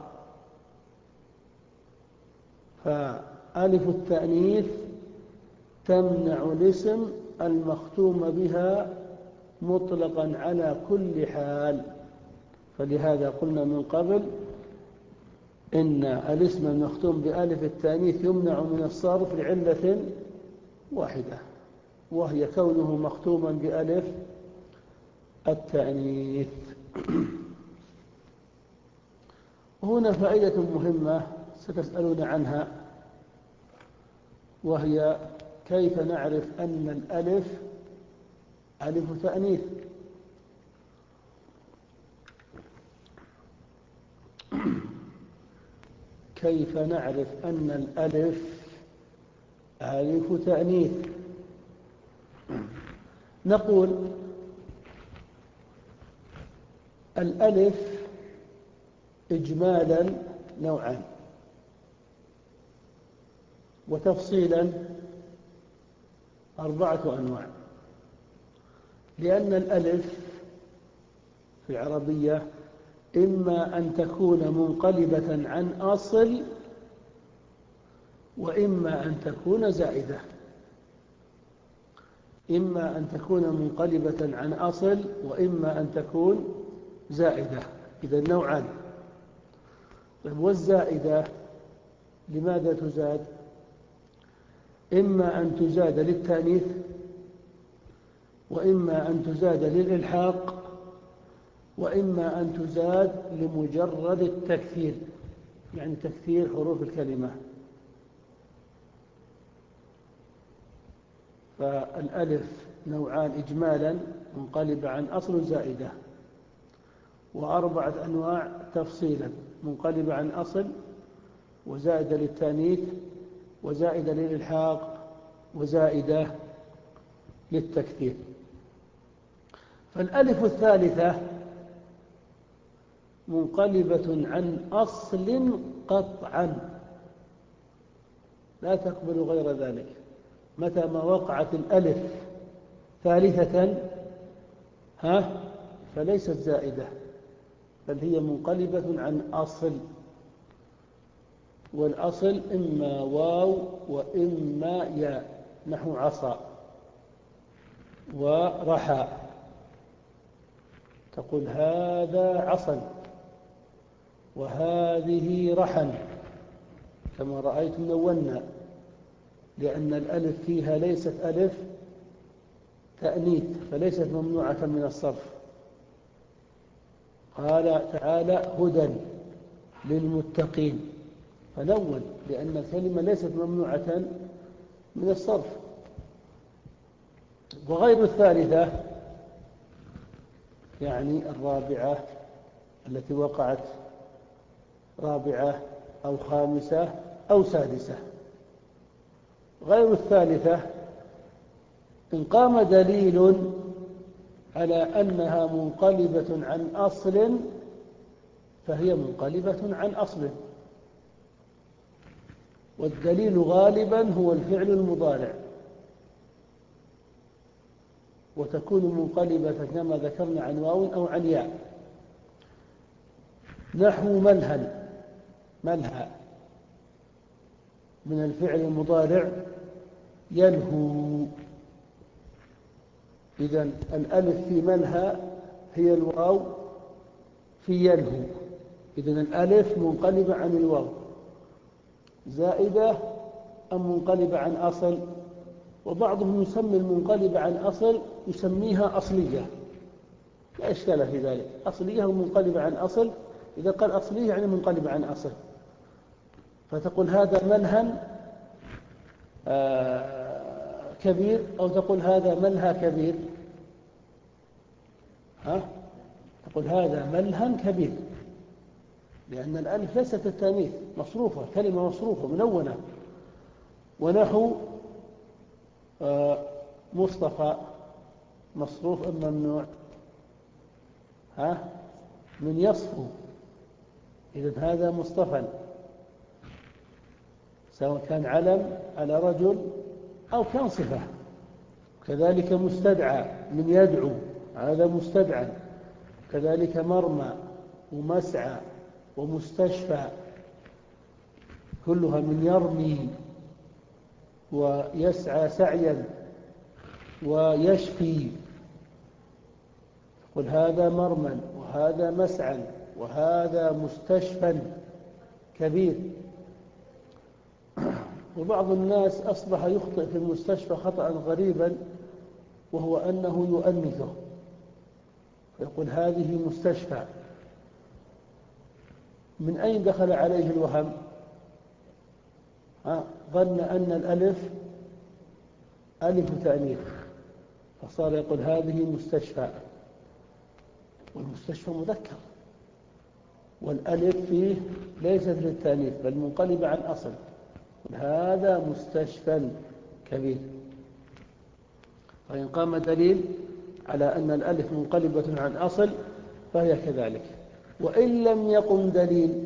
فألف التأنيث تمنع الاسم المختوم بها مطلقا على كل حال، فلهذا قلنا من قبل إن الاسم المختوم بألف التأنيث يمنع من الصرف لعلة واحدة، وهي كونه مختوما بألف التأنيث. هنا فائدة مهمة ستسألون عنها، وهي كيف نعرف أن الألف ألف تأنيث؟ كيف نعرف أن الألف ألف تأنيث؟ نقول الألف إجمالا نوعان، وتفصيلا أربعة أنواع. لأن الألف في العربية إما أن تكون منقلبة عن أصل، وإما أن تكون زائدة. إما أن تكون منقلبة عن أصل، وإما أن تكون زائدة. إذا نوعان. والزائدة لماذا تزاد؟ إما أن تزاد للتأنيث، وإما أن تزاد للإلحاق، وإما أن تزاد لمجرد التكثير، يعني تكثير حروف الكلمة. فالألف نوعان إجمالا منقلبة عن أصل زائدة، وأربعة أنواع تفصيلا منقلبة عن أصل، وزائدة للتأنيث، وزائدة للإلحاق، وزائدة للتكثير. فالألف الثالثة منقلبة عن أصل قطعا لا تقبل غير ذلك. متى ما وقعت الألف ثالثة ها فليست زائدة، بل هي منقلبة عن أصل، والأصل إما واو وإما ياء نحو عصا ورحى. تقول هذا عصا، وهذه رحن كما رأيت منونا، لأن الألف فيها ليست ألف تأنيث فليست ممنوعة من الصرف. قال تعالى هدى للمتقين، فنون لأن الكلمة ليست ممنوعة من الصرف. وغير الثالثة يعني الرابعة التي وقعت رابعة أو خامسة أو سادسة. غير الثالثة إن قام دليل على أنها منقلبة عن أصل فهي منقلبة عن أصل، والدليل غالبا هو الفعل المضارع، وتكون منقلبة كما ذكرنا عن واو أو عن ياء. نحو ملهى، ملهى من الفعل المضارع يلهو، إذن الألف في ملهى هي الواو في يلهو، إذن الألف منقلبة عن الواو زائدة أم منقلبة عن أصل. وبعضهم يسمي المنقلبة عن أصل يسميها أصلية، لا إشكال في ذلك، أصلية ومنقلبة عن أصل. إذا قال أصلية يعني منقلبة عن أصل، فتقول هذا ملهى آه كبير، أو تقول هذا ملهى كبير، ها؟ تقول هذا ملهى كبير، لأن الألف ليست التانيث، مصروفة، كلمة مصروفة منونة. ونحو آه مصطفى، مصروف أم ممنوع؟ ها؟ من يصفو، إذن هذا مصطفى، سواء كان علم على رجل أو كان صفة. كذلك مستدعى من يدعو، هذا مستدعى. كذلك مرمى ومسعى ومستشفى كلها من يرمي ويسعى سعيا ويشفي. قل هذا مرمى وهذا مسعى وهذا مستشفى كبير. وبعض الناس أصبح يخطئ في المستشفى خطأ غريبا، وهو أنه يؤنثه، فيقول هذه مستشفى. من أين دخل عليه الوهم؟ ظن أن الألف ألف تأنيث، فصار يقول هذه مستشفى، والمستشفى مذكر، والألف فيه ليست للتأنيث بل منقلبة عن أصل، هذا مستشفى كبير. فإن قام دليل على أن الألف منقلبة عن أصل فهي كذلك. وإن لم يقم دليل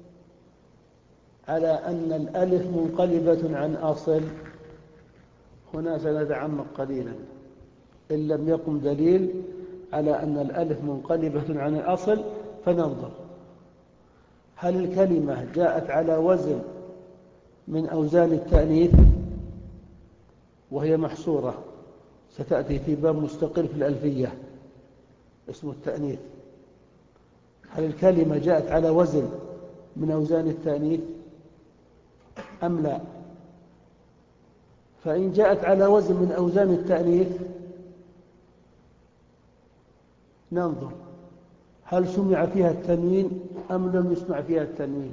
على أن الألف منقلبة عن أصل، هنا سنتعمق قليلا. إن لم يقم دليل على أن الألف منقلبة عن الأصل فننظر هل الكلمة جاءت على وزن من أوزان التأنيث وهي محصورة، ستأتي في باب مستقل في الألفية اسمه التأنيث. هل الكلمة جاءت على وزن من أوزان التأنيث أم لا؟ فإن جاءت على وزن من أوزان التأنيث ننظر هل سمع فيها التنوين أم لم يسمع فيها التنوين.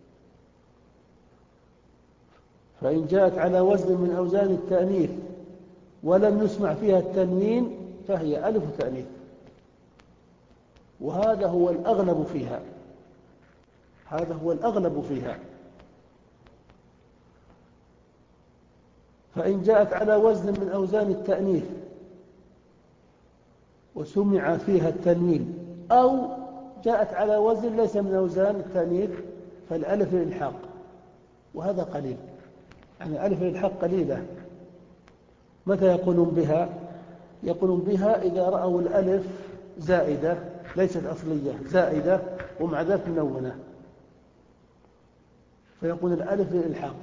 فإن جاءت على وزن من أوزان التأنيث ولم يسمع فيها التنوين فهي ألف تأنيث، وهذا هو الأغلب فيها، هذا هو الأغلب فيها. فإن جاءت على وزن من أوزان التأنيث وسمع فيها التنوين، أو جاءت على وزن ليس من أوزان التأنيث، فالألف الإلحاق، وهذا قليل، يعني ألف الإلحاق قليلة. متى يقولون بها؟ يقولون بها إذا رأوا الألف زائدة ليست أصلية، زائدة ومع ذلك منونة، فيقول الألف للإلحاق.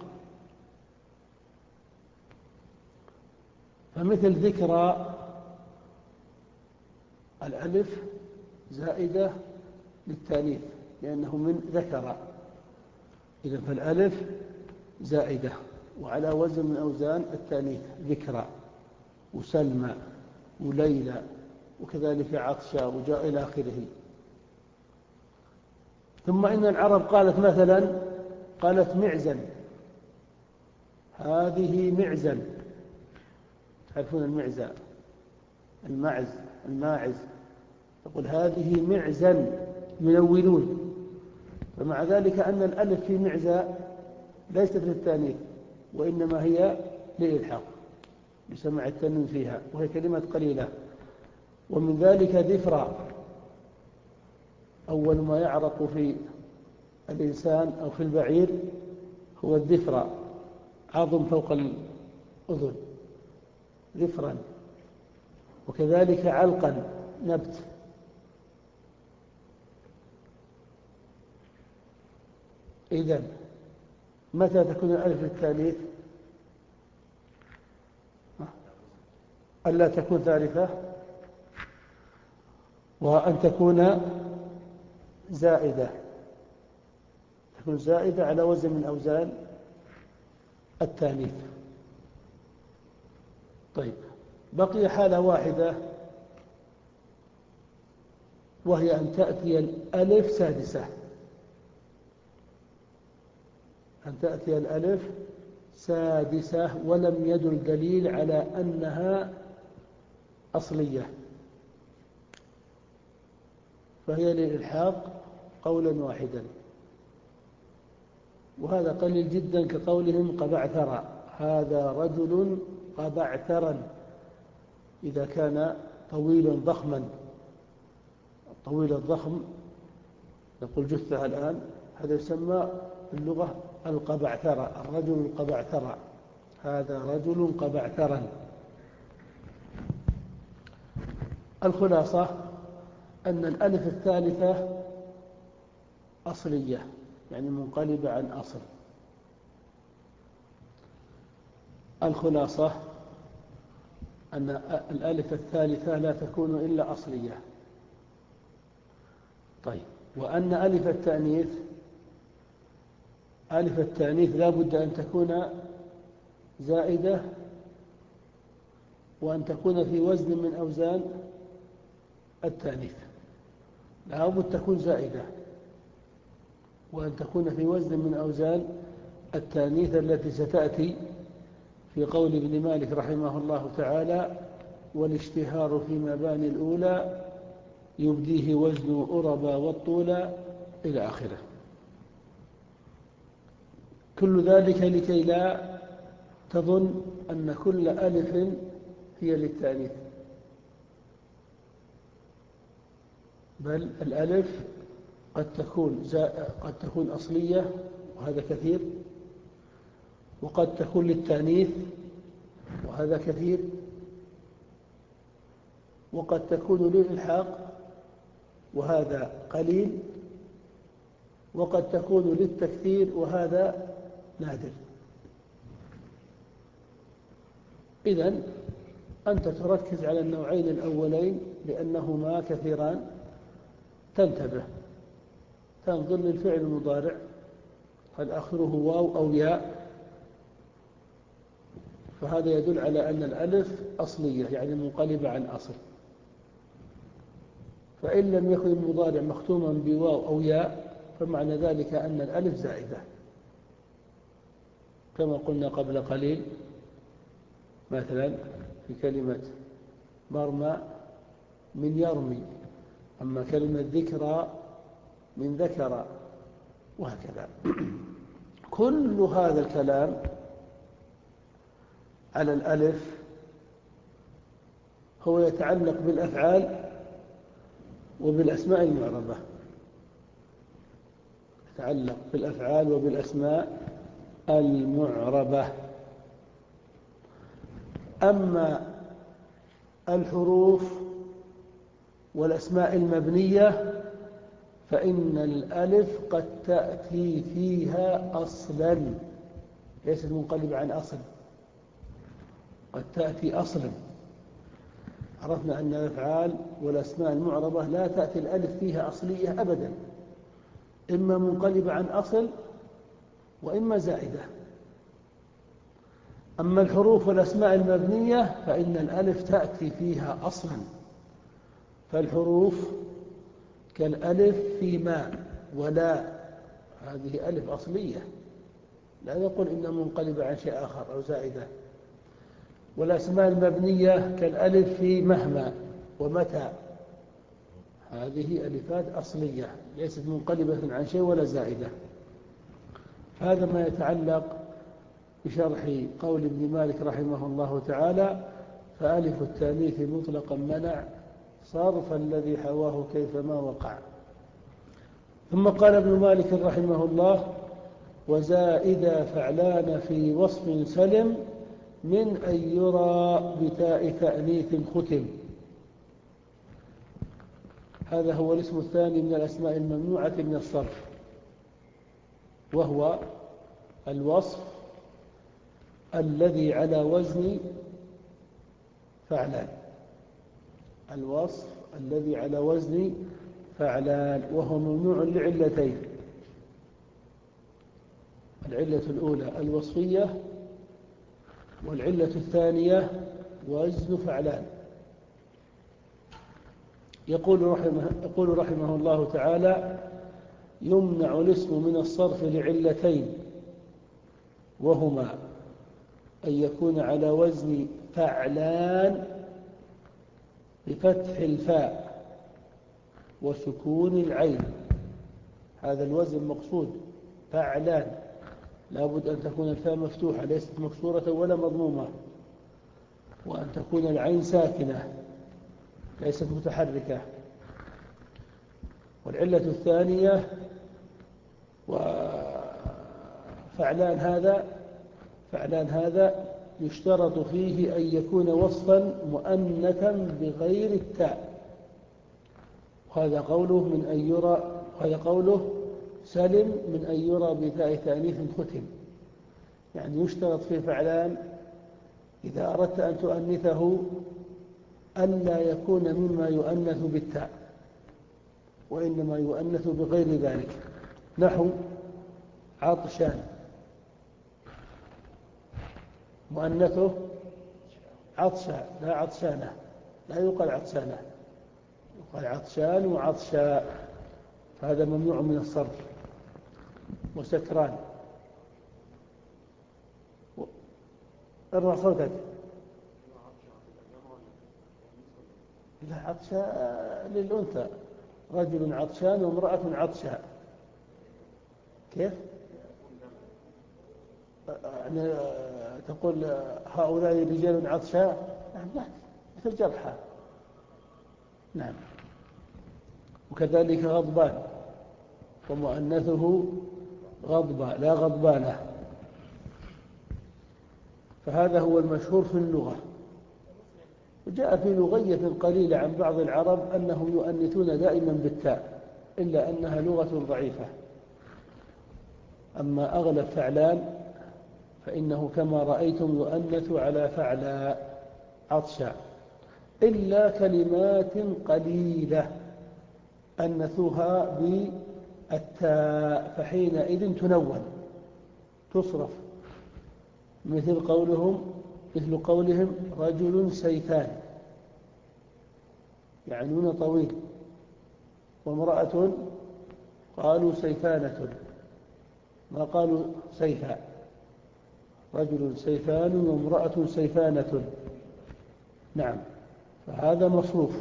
فمثل ذكرى الألف زائدة للتأنيث، لأنه من ذكر. إذا فالألف زائدة وعلى وزن من أوزان التأنيث، ذكرى وسلمى وليلى وكذلك عطشة وجاء إلى آخره. ثم إن العرب قالت مثلا قالت معزا، هذه معزا، تعرفون المعزة المعز الماعز، تقول هذه معزا ينولون. فمع ذلك أن الألف في معزة ليست للتأنيث وإنما هي للإلحاق لسمع التنوين فيها، وهي كلمة قليلة. ومن ذلك ذفرى، أول ما يعرق في الإنسان أو في البعير هو الذفرى، عظم فوق الأذن، ذفرا. وكذلك علقا، نبت. إذن متى تكون الألف للتأنيث؟ ألا تكون ثالثة، وأن تكون زائدة، تكون زائدة على وزن من أوزان التأنيث. طيب، بقي حالة واحدة وهي أن تأتي الألف سادسة، أن تأتي الألف سادسة ولم يدل دليل على أنها أصلية، فهي للإلحاق قولا واحدا. وهذا قليل جدا كقولهم قبعثرا، هذا رجل قبعثرا، إذا كان طويلا ضخما. الطويل الضخم نقول جثة الآن، هذا يسمى في اللغة القبعثرة، الرجل القبعثرة، هذا رجل قبعثرا. الخلاصة أن الألف الثالثة أصلية، يعني منقلبة عن أصل. الخلاصة أن الألف الثالثة لا تكون إلا أصلية. طيب، وأن ألف التأنيث ألف التأنيث لا بد أن تكون زائدة، وأن تكون في وزن من أوزان التأنيث، لا بد تكون زائدة، وأن تكون في وزن من أوزان التأنيث التي ستأتي في قول ابن مالك رحمه الله تعالى: والاشتهار في مباني الأولى يبديه وزن أربا والطولى، إلى آخره. كل ذلك لكي لا تظن أن كل ألف هي للتأنيث، بل الألف قد تكون قد تكون أصلية، وهذا كثير، وقد تكون للتأنيث، وهذا كثير، وقد تكون للإلحاق، وهذا قليل، وقد تكون للتكثير، وهذا نادر. إذن أنت تركز على النوعين الأولين لأنهما كثيران، تنتبه، تنظر للفعل المضارع هل آخره واو أو ياء، فهذا يدل على أن الألف أصلية، يعني منقلبة عن أصل. فإن لم يكن المضارع مختوما بواو أو ياء فمعنى ذلك أن الألف زائدة، كما قلنا قبل قليل مثلا في كلمة مرمى من يرمي، أما كلمة ذكرى من ذكر، وهكذا. كل هذا الكلام على الألف هو يتعلق بالأفعال وبالأسماء المعربة، يتعلق بالأفعال وبالأسماء المعربة. أما الحروف والأسماء المبنية فإن الألف قد تأتي فيها أصلا، ليست منقلبة عن أصل، قد تأتي أصلا. عرفنا أن الأفعال والأسماء المعربة لا تأتي الألف فيها أصلية أبدا، إما منقلبة عن أصل وإما زائدة. أما الحروف والأسماء المبنية فإن الألف تأتي فيها أصلا، فالحروف كالألف في ما ولا، هذه ألف أصلية لا نقول إنها منقلبة عن شيء آخر أو زائدة. والأسماء المبنية كالألف في مهما ومتى، هذه ألفات أصلية ليست منقلبة عن شيء ولا زائدة. هذا ما يتعلق بشرح قول ابن مالك رحمه الله تعالى: فألف التانيث مطلقا منع صرف الذي حواه كيفما وقع. ثم قال ابن مالك رحمه الله: وزائد فعلان في وصف سلم من أن يرى بتاء تأنيث ختم. هذا هو الاسم الثاني من الأسماء الممنوعة من الصرف، وهو الوصف الذي على وزن فعلان. الوصف الذي على وزن فعلان وهو ممنوع لعلتين: العلة الأولى الوصفية، والعلة الثانية وزن فعلان. يقول رحمه, يقول رحمه الله تعالى: يمنع الاسم من الصرف لعلتين، وهما أن يكون على وزن فعلان بفتح الفاء وسكون العين. هذا الوزن مقصود، فعلان، لابد أن تكون الفاء مفتوحة ليست مكسورة ولا مضمومة، وأن تكون العين ساكنة ليست متحركة. والعلة الثانية وفعلان هذا فعلان هذا يشترط فيه أن يكون وصفا مؤنثا بغير التاء، وهذا قوله من أن يرى وهذا قوله سلم من أن يرى بتاء تأنيث ختم. يعني يشترط في فعلان إذا أردت أن تؤنثه ألا يكون مما يؤنث بالتاء، وإنما يؤنث بغير ذلك، نحو عطشان، مؤنثه عطشان لا عطشانة، لا يقال عطشانة، يقال عطشان وعطشاء، فهذا ممنوع من الصرف. وسكران، ارفع صوتك. لا، عطشاء للأنثى، رجل عطشان وامرأة عطشاء. كيف؟ يعني تقول هؤلاء رجال عطشاء؟ نعم، لا، مثل جرحى. نعم. وكذلك غضبان، ومؤنثه غضبة لا غضبانة. فهذا هو المشهور في اللغة. وجاء في لغية قليلة عن بعض العرب أنهم يؤنثون دائما بالتاء، إلا أنها لغة ضعيفة. أما أغلب فعلان فإنه كما رأيتم يؤنث على فعلا عطشا، إلا كلمات قليلة أنثوها بالتاء، فحينئذ تنون تصرف، مثل قولهم مثل قولهم رجل سيفان، يعنون طويل، وامرأة قالوا سيفانة، ما قالوا سيفا، رجل سيفان وامرأة سيفانة. نعم، فهذا مصروف.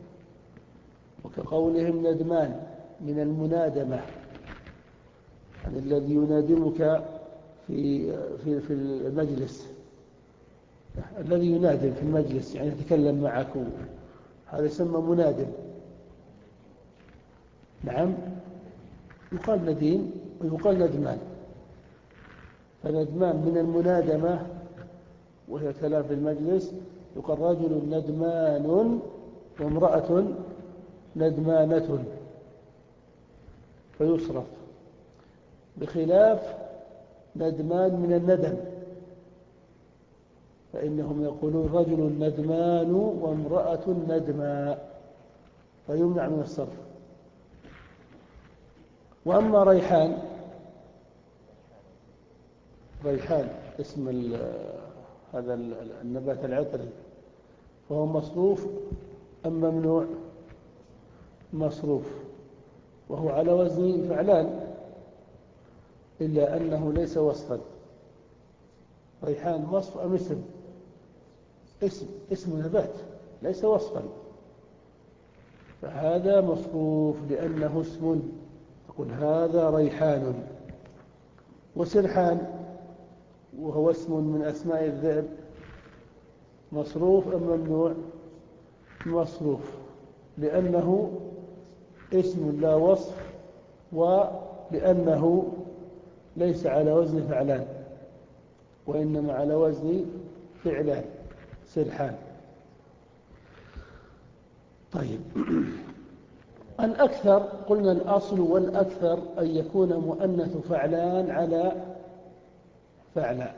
وكقولهم ندمان من المنادمة، يعني الذي ينادمك في في في المجلس، الذي ينادم في المجلس يعني يتكلم معك، هذا يسمى منادم. نعم، يقال نديم ويقال ندمان. فندمان من المنادمة وهي كلام في المجلس، يقال رجل ندمان وامرأة ندمانة، فيصرف، بخلاف ندمان من الندم، فإنهم يقولون رجل ندمان وامرأة ندما، فيمنع من الصرف. وأما ريحان، ريحان اسم هذا النبات العطري، فهو مصروف أم ممنوع؟ مصروف، وهو على وزن فعلان، إلا أنه ليس وصفا. ريحان وصف أم اسم؟ اسم، اسم نبات ليس وصفا، فهذا مصروف لأنه اسم، تقول هذا ريحان. وسرحان وهو اسم من أسماء الذئب، مصروف أم ممنوع؟ مصروف، لأنه اسم لا وصف، ولأنه ليس على وزن فعلان، وإنما على وزن فعلان، سرحان. طيب، الأكثر قلنا الأصل والأكثر أن يكون مؤنث فعلان على فعلان،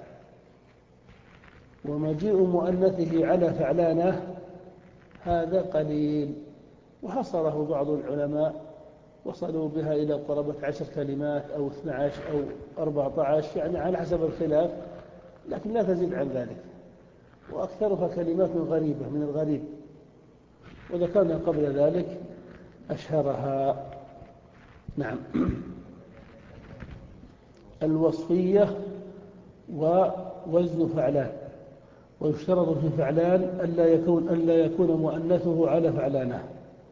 ومجيء مؤنثه على فعلانه هذا قليل، وحصره بعض العلماء وصلوا بها إلى قرابة عشر كلمات أو اثنى عشر أو أربعة عشر، يعني على حسب الخلاف، لكن لا تزيد عن ذلك، وأكثرها كلمات غريبة من الغريب، وذكرنا قبل ذلك أشهرها. نعم، الوصفية ووزن فعلان، ويشترط في فعلان ألا يكون ألا يكون مؤنثه على فعلانه.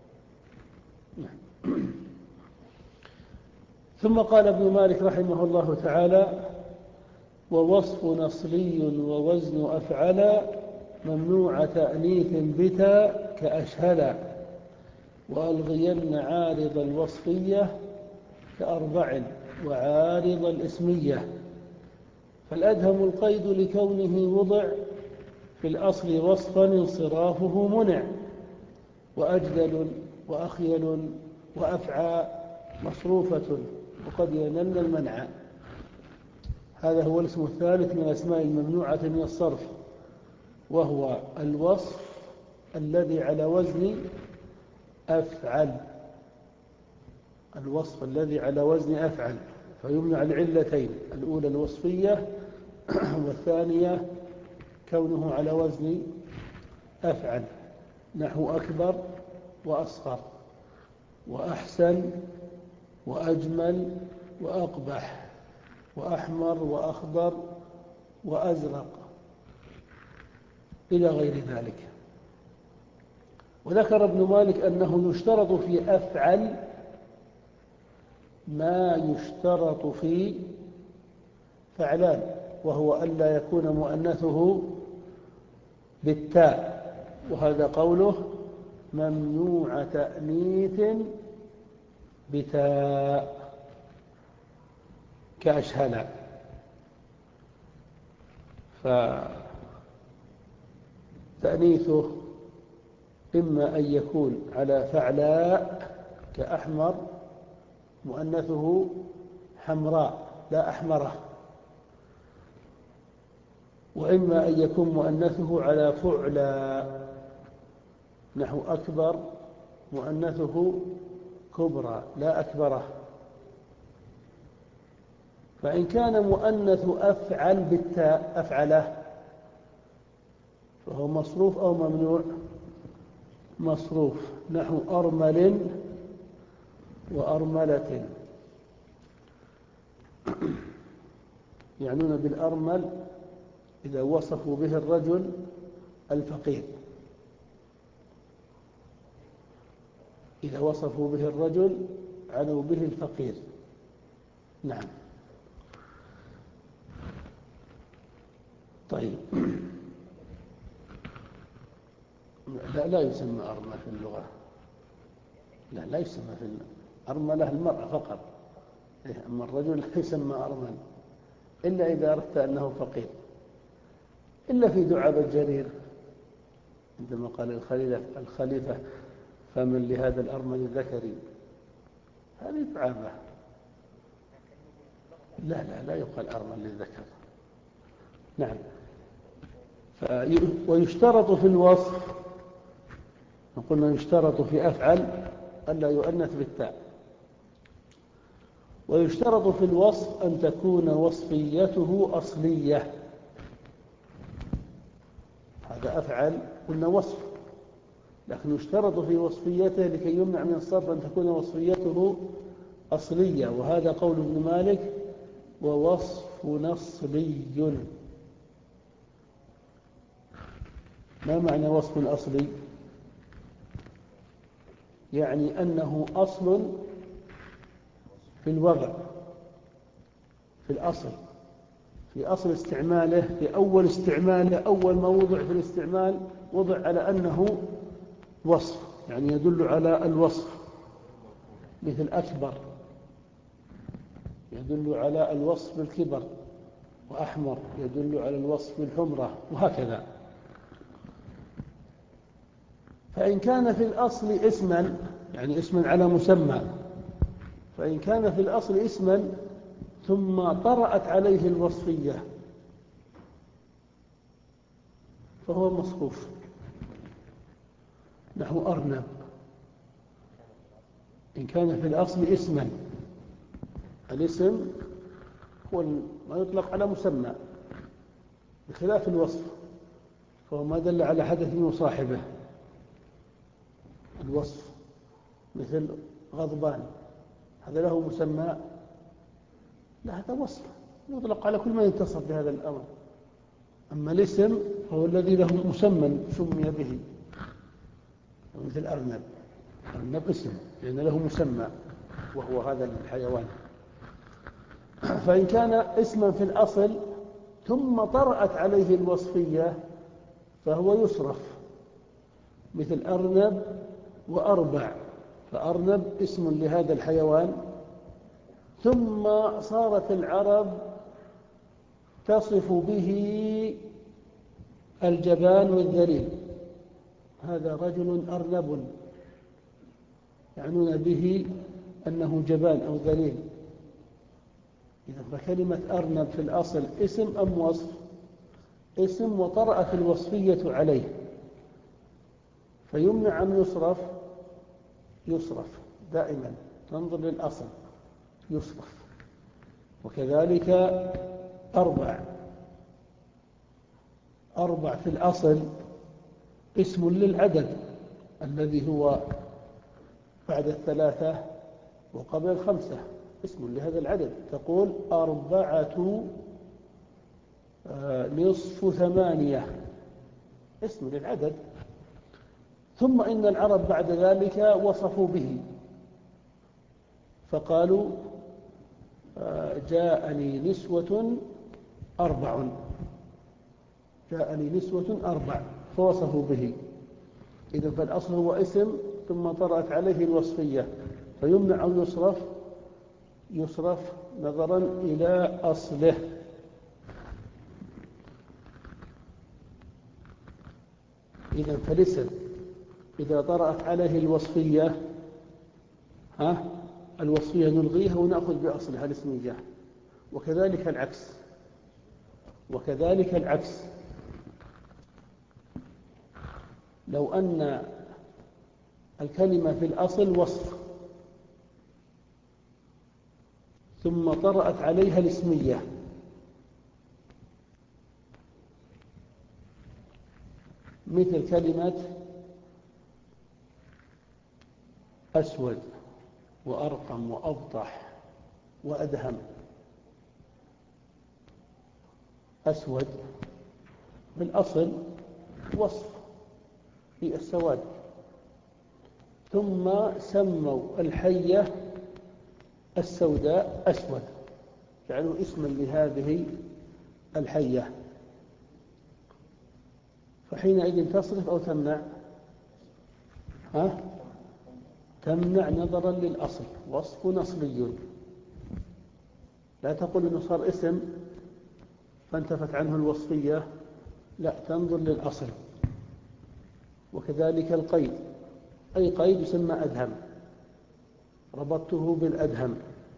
ثم قال ابن مالك رحمه الله تعالى: ووصف نصلي ووزن أفعل ممنوع تأنيث بتا كأشهلا، وألغين عارض الوصفية كأربع وعارض الإسمية، فالأدهم القيد لكونه وضع في الأصل وصفا انصرافه منع، وأجدل وأخيل وأفعى مصروفة وقد ينل المنع. هذا هو الاسم الثالث من الأسماء الممنوعة من الصرف، وهو الوصف الذي على وزن أفعل، الوصف الذي على وزن أفعل، فيمنع العلتين: الأولى الوصفية، والثانية كونه على وزن أفعل، نحو أكبر وأصغر وأحسن وأجمل وأقبح وأحمر وأخضر وأزرق إلى غير ذلك. وذكر ابن مالك أنه يشترط في أفعل ما يشترط في فعلان، وهو ألا يكون مؤنثه بالتاء، وهذا قوله ممنوع تأنيث بتاء كأشهلا. فتأنيثه إما أن يكون على فعلاء كأحمر، مؤنثه حمراء لا أحمره، وإما أن يكون مؤنثه على فعلى، نحو أكبر، مؤنثه كبرى لا أكبره. فإن كان مؤنث أفعل بالتاء أفعله فهو مصروف أو ممنوع؟ مصروف، نحو أرمل وأرملة، يعنون بالأرمل إذا وصفوا به الرجل الفقير، إذا وصفوا به الرجل عنوا به الفقير. نعم. طيب، لا لا يسمى أرمل في اللغة، لا لا يسمى في أرملة المرأة فقط، أما الرجل لا يسمى أرمل إلا إذا أردت أنه فقير، إلا في دعابة الجرير عندما قال الخليفة الخليفة فمن لهذا الأرمل الذكري، هذه دعابة، لا لا لا يقال أرمل للذكر. نعم. ويشترط في الوصف، قلنا يشترط في أفعل ألا يؤنث بالتاء، ويشترط في الوصف أن تكون وصفيته أصلية. هذا أفعل قلنا وصف، لكن يشترط في وصفيته لكي يمنع من الصرف أن تكون وصفيته أصلية، وهذا قول ابن مالك: ووصف نصلي. ما معنى وصف أصلي؟ يعني أنه أصل في الوضع، في الأصل، في أصل استعماله، في أول استعماله، أول ما وضع في الاستعمال وضع على أنه وصف، يعني يدل على الوصف، مثل أكبر يدل على الوصف بالكبر، وأحمر يدل على الوصف بالحمرة، وهكذا. فإن كان في الأصل اسما، يعني اسما على مسمى، فإن كان في الأصل اسما ثم طرأت عليه الوصفية فهو مصروف، نحو أرنب. إن كان في الأصل اسما، الاسم هو ما يطلق على مسمى بخلاف الوصف، فهو ما دل على حدث وصاحبه. الوصف مثل غضبان، هذا له مسمى؟ لا، هذا وصف يطلق على كل ما يتصف بهذا الأمر. أما الاسم هو الذي له مسمى سمي به، مثل أرنب. أرنب اسم لأن له مسمى وهو هذا الحيوان. فإن كان اسما في الأصل ثم طرأت عليه الوصفية فهو يصرف، مثل أرنب وأربع. فأرنب اسم لهذا الحيوان، ثم صارت العرب تصف به الجبان والذليل: هذا رجل أرنب، يعنون به أنه جبان أو ذليل. إذا فكلمة أرنب في الأصل اسم أم وصف؟ اسم، وطرأت الوصفية عليه فيمنع أن يصرف. يصرف دائما، ننظر للأصل، يصرف. وكذلك أربع. أربع في الأصل اسم للعدد الذي هو بعد الثلاثة وقبل الخمسة، اسم لهذا العدد. تقول أربعة نصف ثمانية، اسم للعدد. ثم إن العرب بعد ذلك وصفوا به فقالوا جاءني نسوة أربع، جاءني نسوة أربع، فوصفوا به. إذا فالأصل هو اسم ثم طرأت عليه الوصفية فيمنع أن يصرف. يصرف نظرا إلى أصله. إذا فالاسم إذا طرأت عليه الوصفية، ها الوصفية نلغيها ونأخذ بأصلها الاسمية. وكذلك العكس، وكذلك العكس. لو أن الكلمة في الأصل وصف ثم طرأت عليها الاسمية، مثل كلمة أسود وأرقم وأبطح وأدهم. أسود بالأصل وصف في السواد، ثم سموا الحية السوداء أسود، جعلوا اسما لهذه الحية. فحينئذ تصرف أو تمنع؟ ها؟ تمنع نظرا للأصل، وصف نصلي. لا تقول إنه صار اسم فانتفت عنه الوصفية، لا، تنظر للأصل. وكذلك القيد، أي قيد يسمى أدهم، ربطته بالأدهم،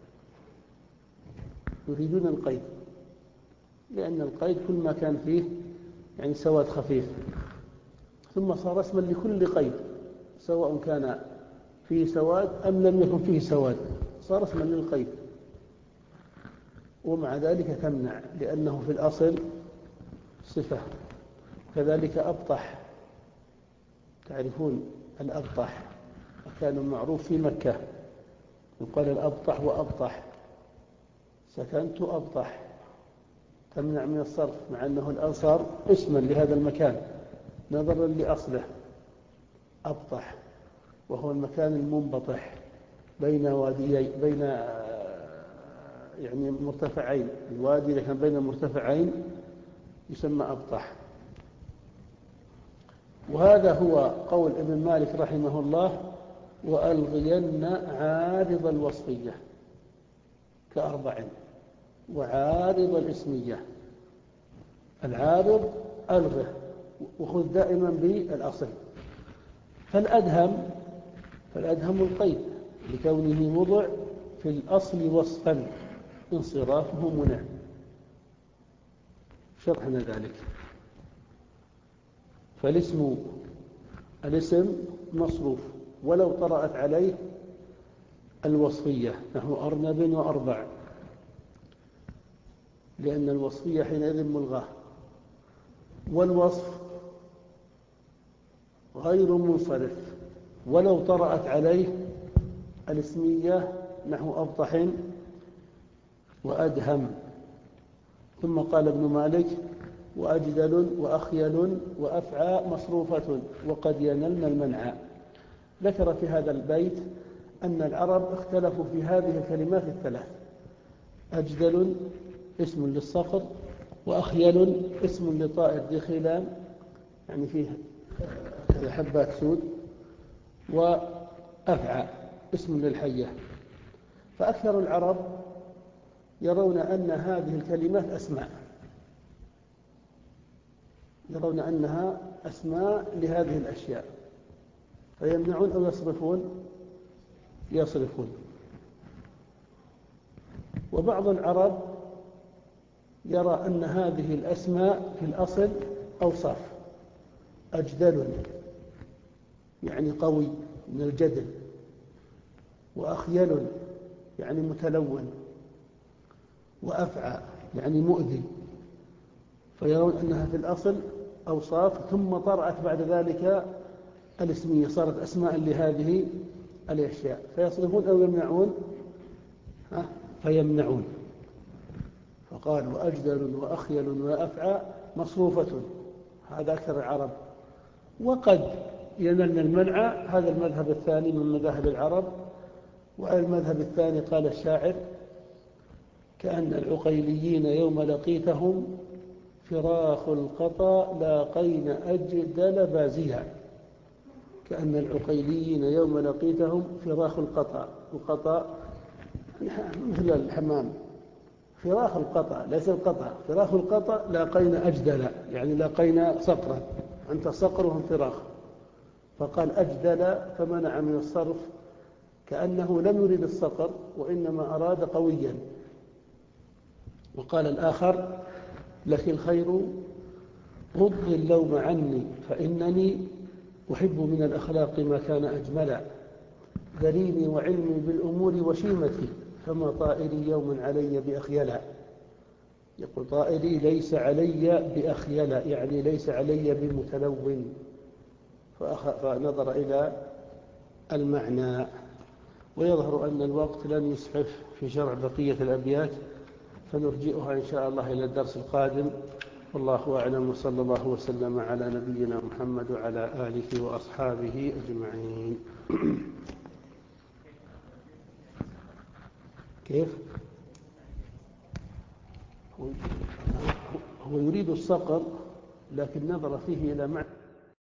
يريدون القيد، لأن القيد كل ما كان فيه يعني سواد خفيف، ثم صار اسما لكل قيد سواء كان فيه سواد أم لم يكن فيه سواد، صار اسما للقيد. ومع ذلك تمنع لأنه في الأصل صفة. كذلك أبطح، تعرفون الأبطح مكان معروف في مكة، يقال الأبطح وأبطح، سكنت أبطح، تمنع من الصرف مع أنه الآن صار اسما لهذا المكان نظرا لأصله. أبطح وهو المكان المنبطح بين واديين، بين يعني مرتفعين، الوادي اللي كان بين مرتفعين يسمى أبطح. وهذا هو قول ابن مالك رحمه الله: وألغين عارض الوصفية كأربع، وعارض الاسمية. العارض ألغه وخذ دائما بالأصل. فالأدهم فالأدهم القيد لكونه وضع في الأصل وصفا انصرافه منع. شرحنا ذلك. فالاسم الاسم مصروف ولو طرأت عليه الوصفية نحو أرنب وأربع، لأن الوصفية حينئذ ملغاه، والوصف غير منصرف ولو طرأت عليه الاسمية نحو أبطح وأدهم. ثم قال ابن مالك: وأجدل وأخيل وأفعى مصروفة وقد ينلن المنع. ذكر في هذا البيت أن العرب اختلفوا في هذه الكلمات الثلاث: أجدل اسم للصقر، وأخيل اسم لطائر ذي خيلان يعني فيه حبات سود، وأفعى اسم للحية. فأكثر العرب يرون أن هذه الكلمات أسماء، يرون أنها أسماء لهذه الأشياء، فيمنعون أو يصرفون يصرفون. وبعض العرب يرى أن هذه الأسماء في الأصل أوصاف: أجدل يعني قوي من الجدل، وأخيل يعني متلون، وأفعى يعني مؤذي، فيرون أنها في الأصل أوصاف ثم طرأت بعد ذلك الاسمية، صارت أسماء لهذه الأشياء، فيصرفون أو يمنعون؟ ها؟ فيمنعون. فقال: وأجدل وأخيل وأفعى مصروفة، هذا أكثر العرب. وقد ينلن المنع، هذا المذهب الثاني من مذاهب العرب. وعلى المذهب الثاني قال الشاعر: كأن العقيليين يوم لقيتهم فراخ القطا لاقين أجدل بازيا. كأن العقيليين يوم لقيتهم فراخ القطا، القطا مثل الحمام، فراخ القطا ليس القطا، فراخ القطا لاقينا أجدل يعني لاقينا صقرا، أنت صقر وهم فراخ. فقال أجدل فمنع من الصرف، كأنه لم يريد الصقر وإنما أراد قويا. وقال الآخر: لك الخير غض اللوم عني فإنني أحب من الأخلاق ما كان أجملا، ذريني وعلمي بالأمور وشيمتي فما طائري يوم علي بأخيلا. يقول: طائري ليس علي بأخيلا يعني ليس علي بمتلون. فنظر إلى المعنى. ويظهر أن الوقت لن يسعف في شرح بقية الأبيات، فنرجئها إن شاء الله إلى الدرس القادم. والله أعلم، وصلى الله وسلم على نبينا محمد وعلى آله وأصحابه أجمعين. كيف؟ هو يريد الصقر لكن نظر فيه إلى معنى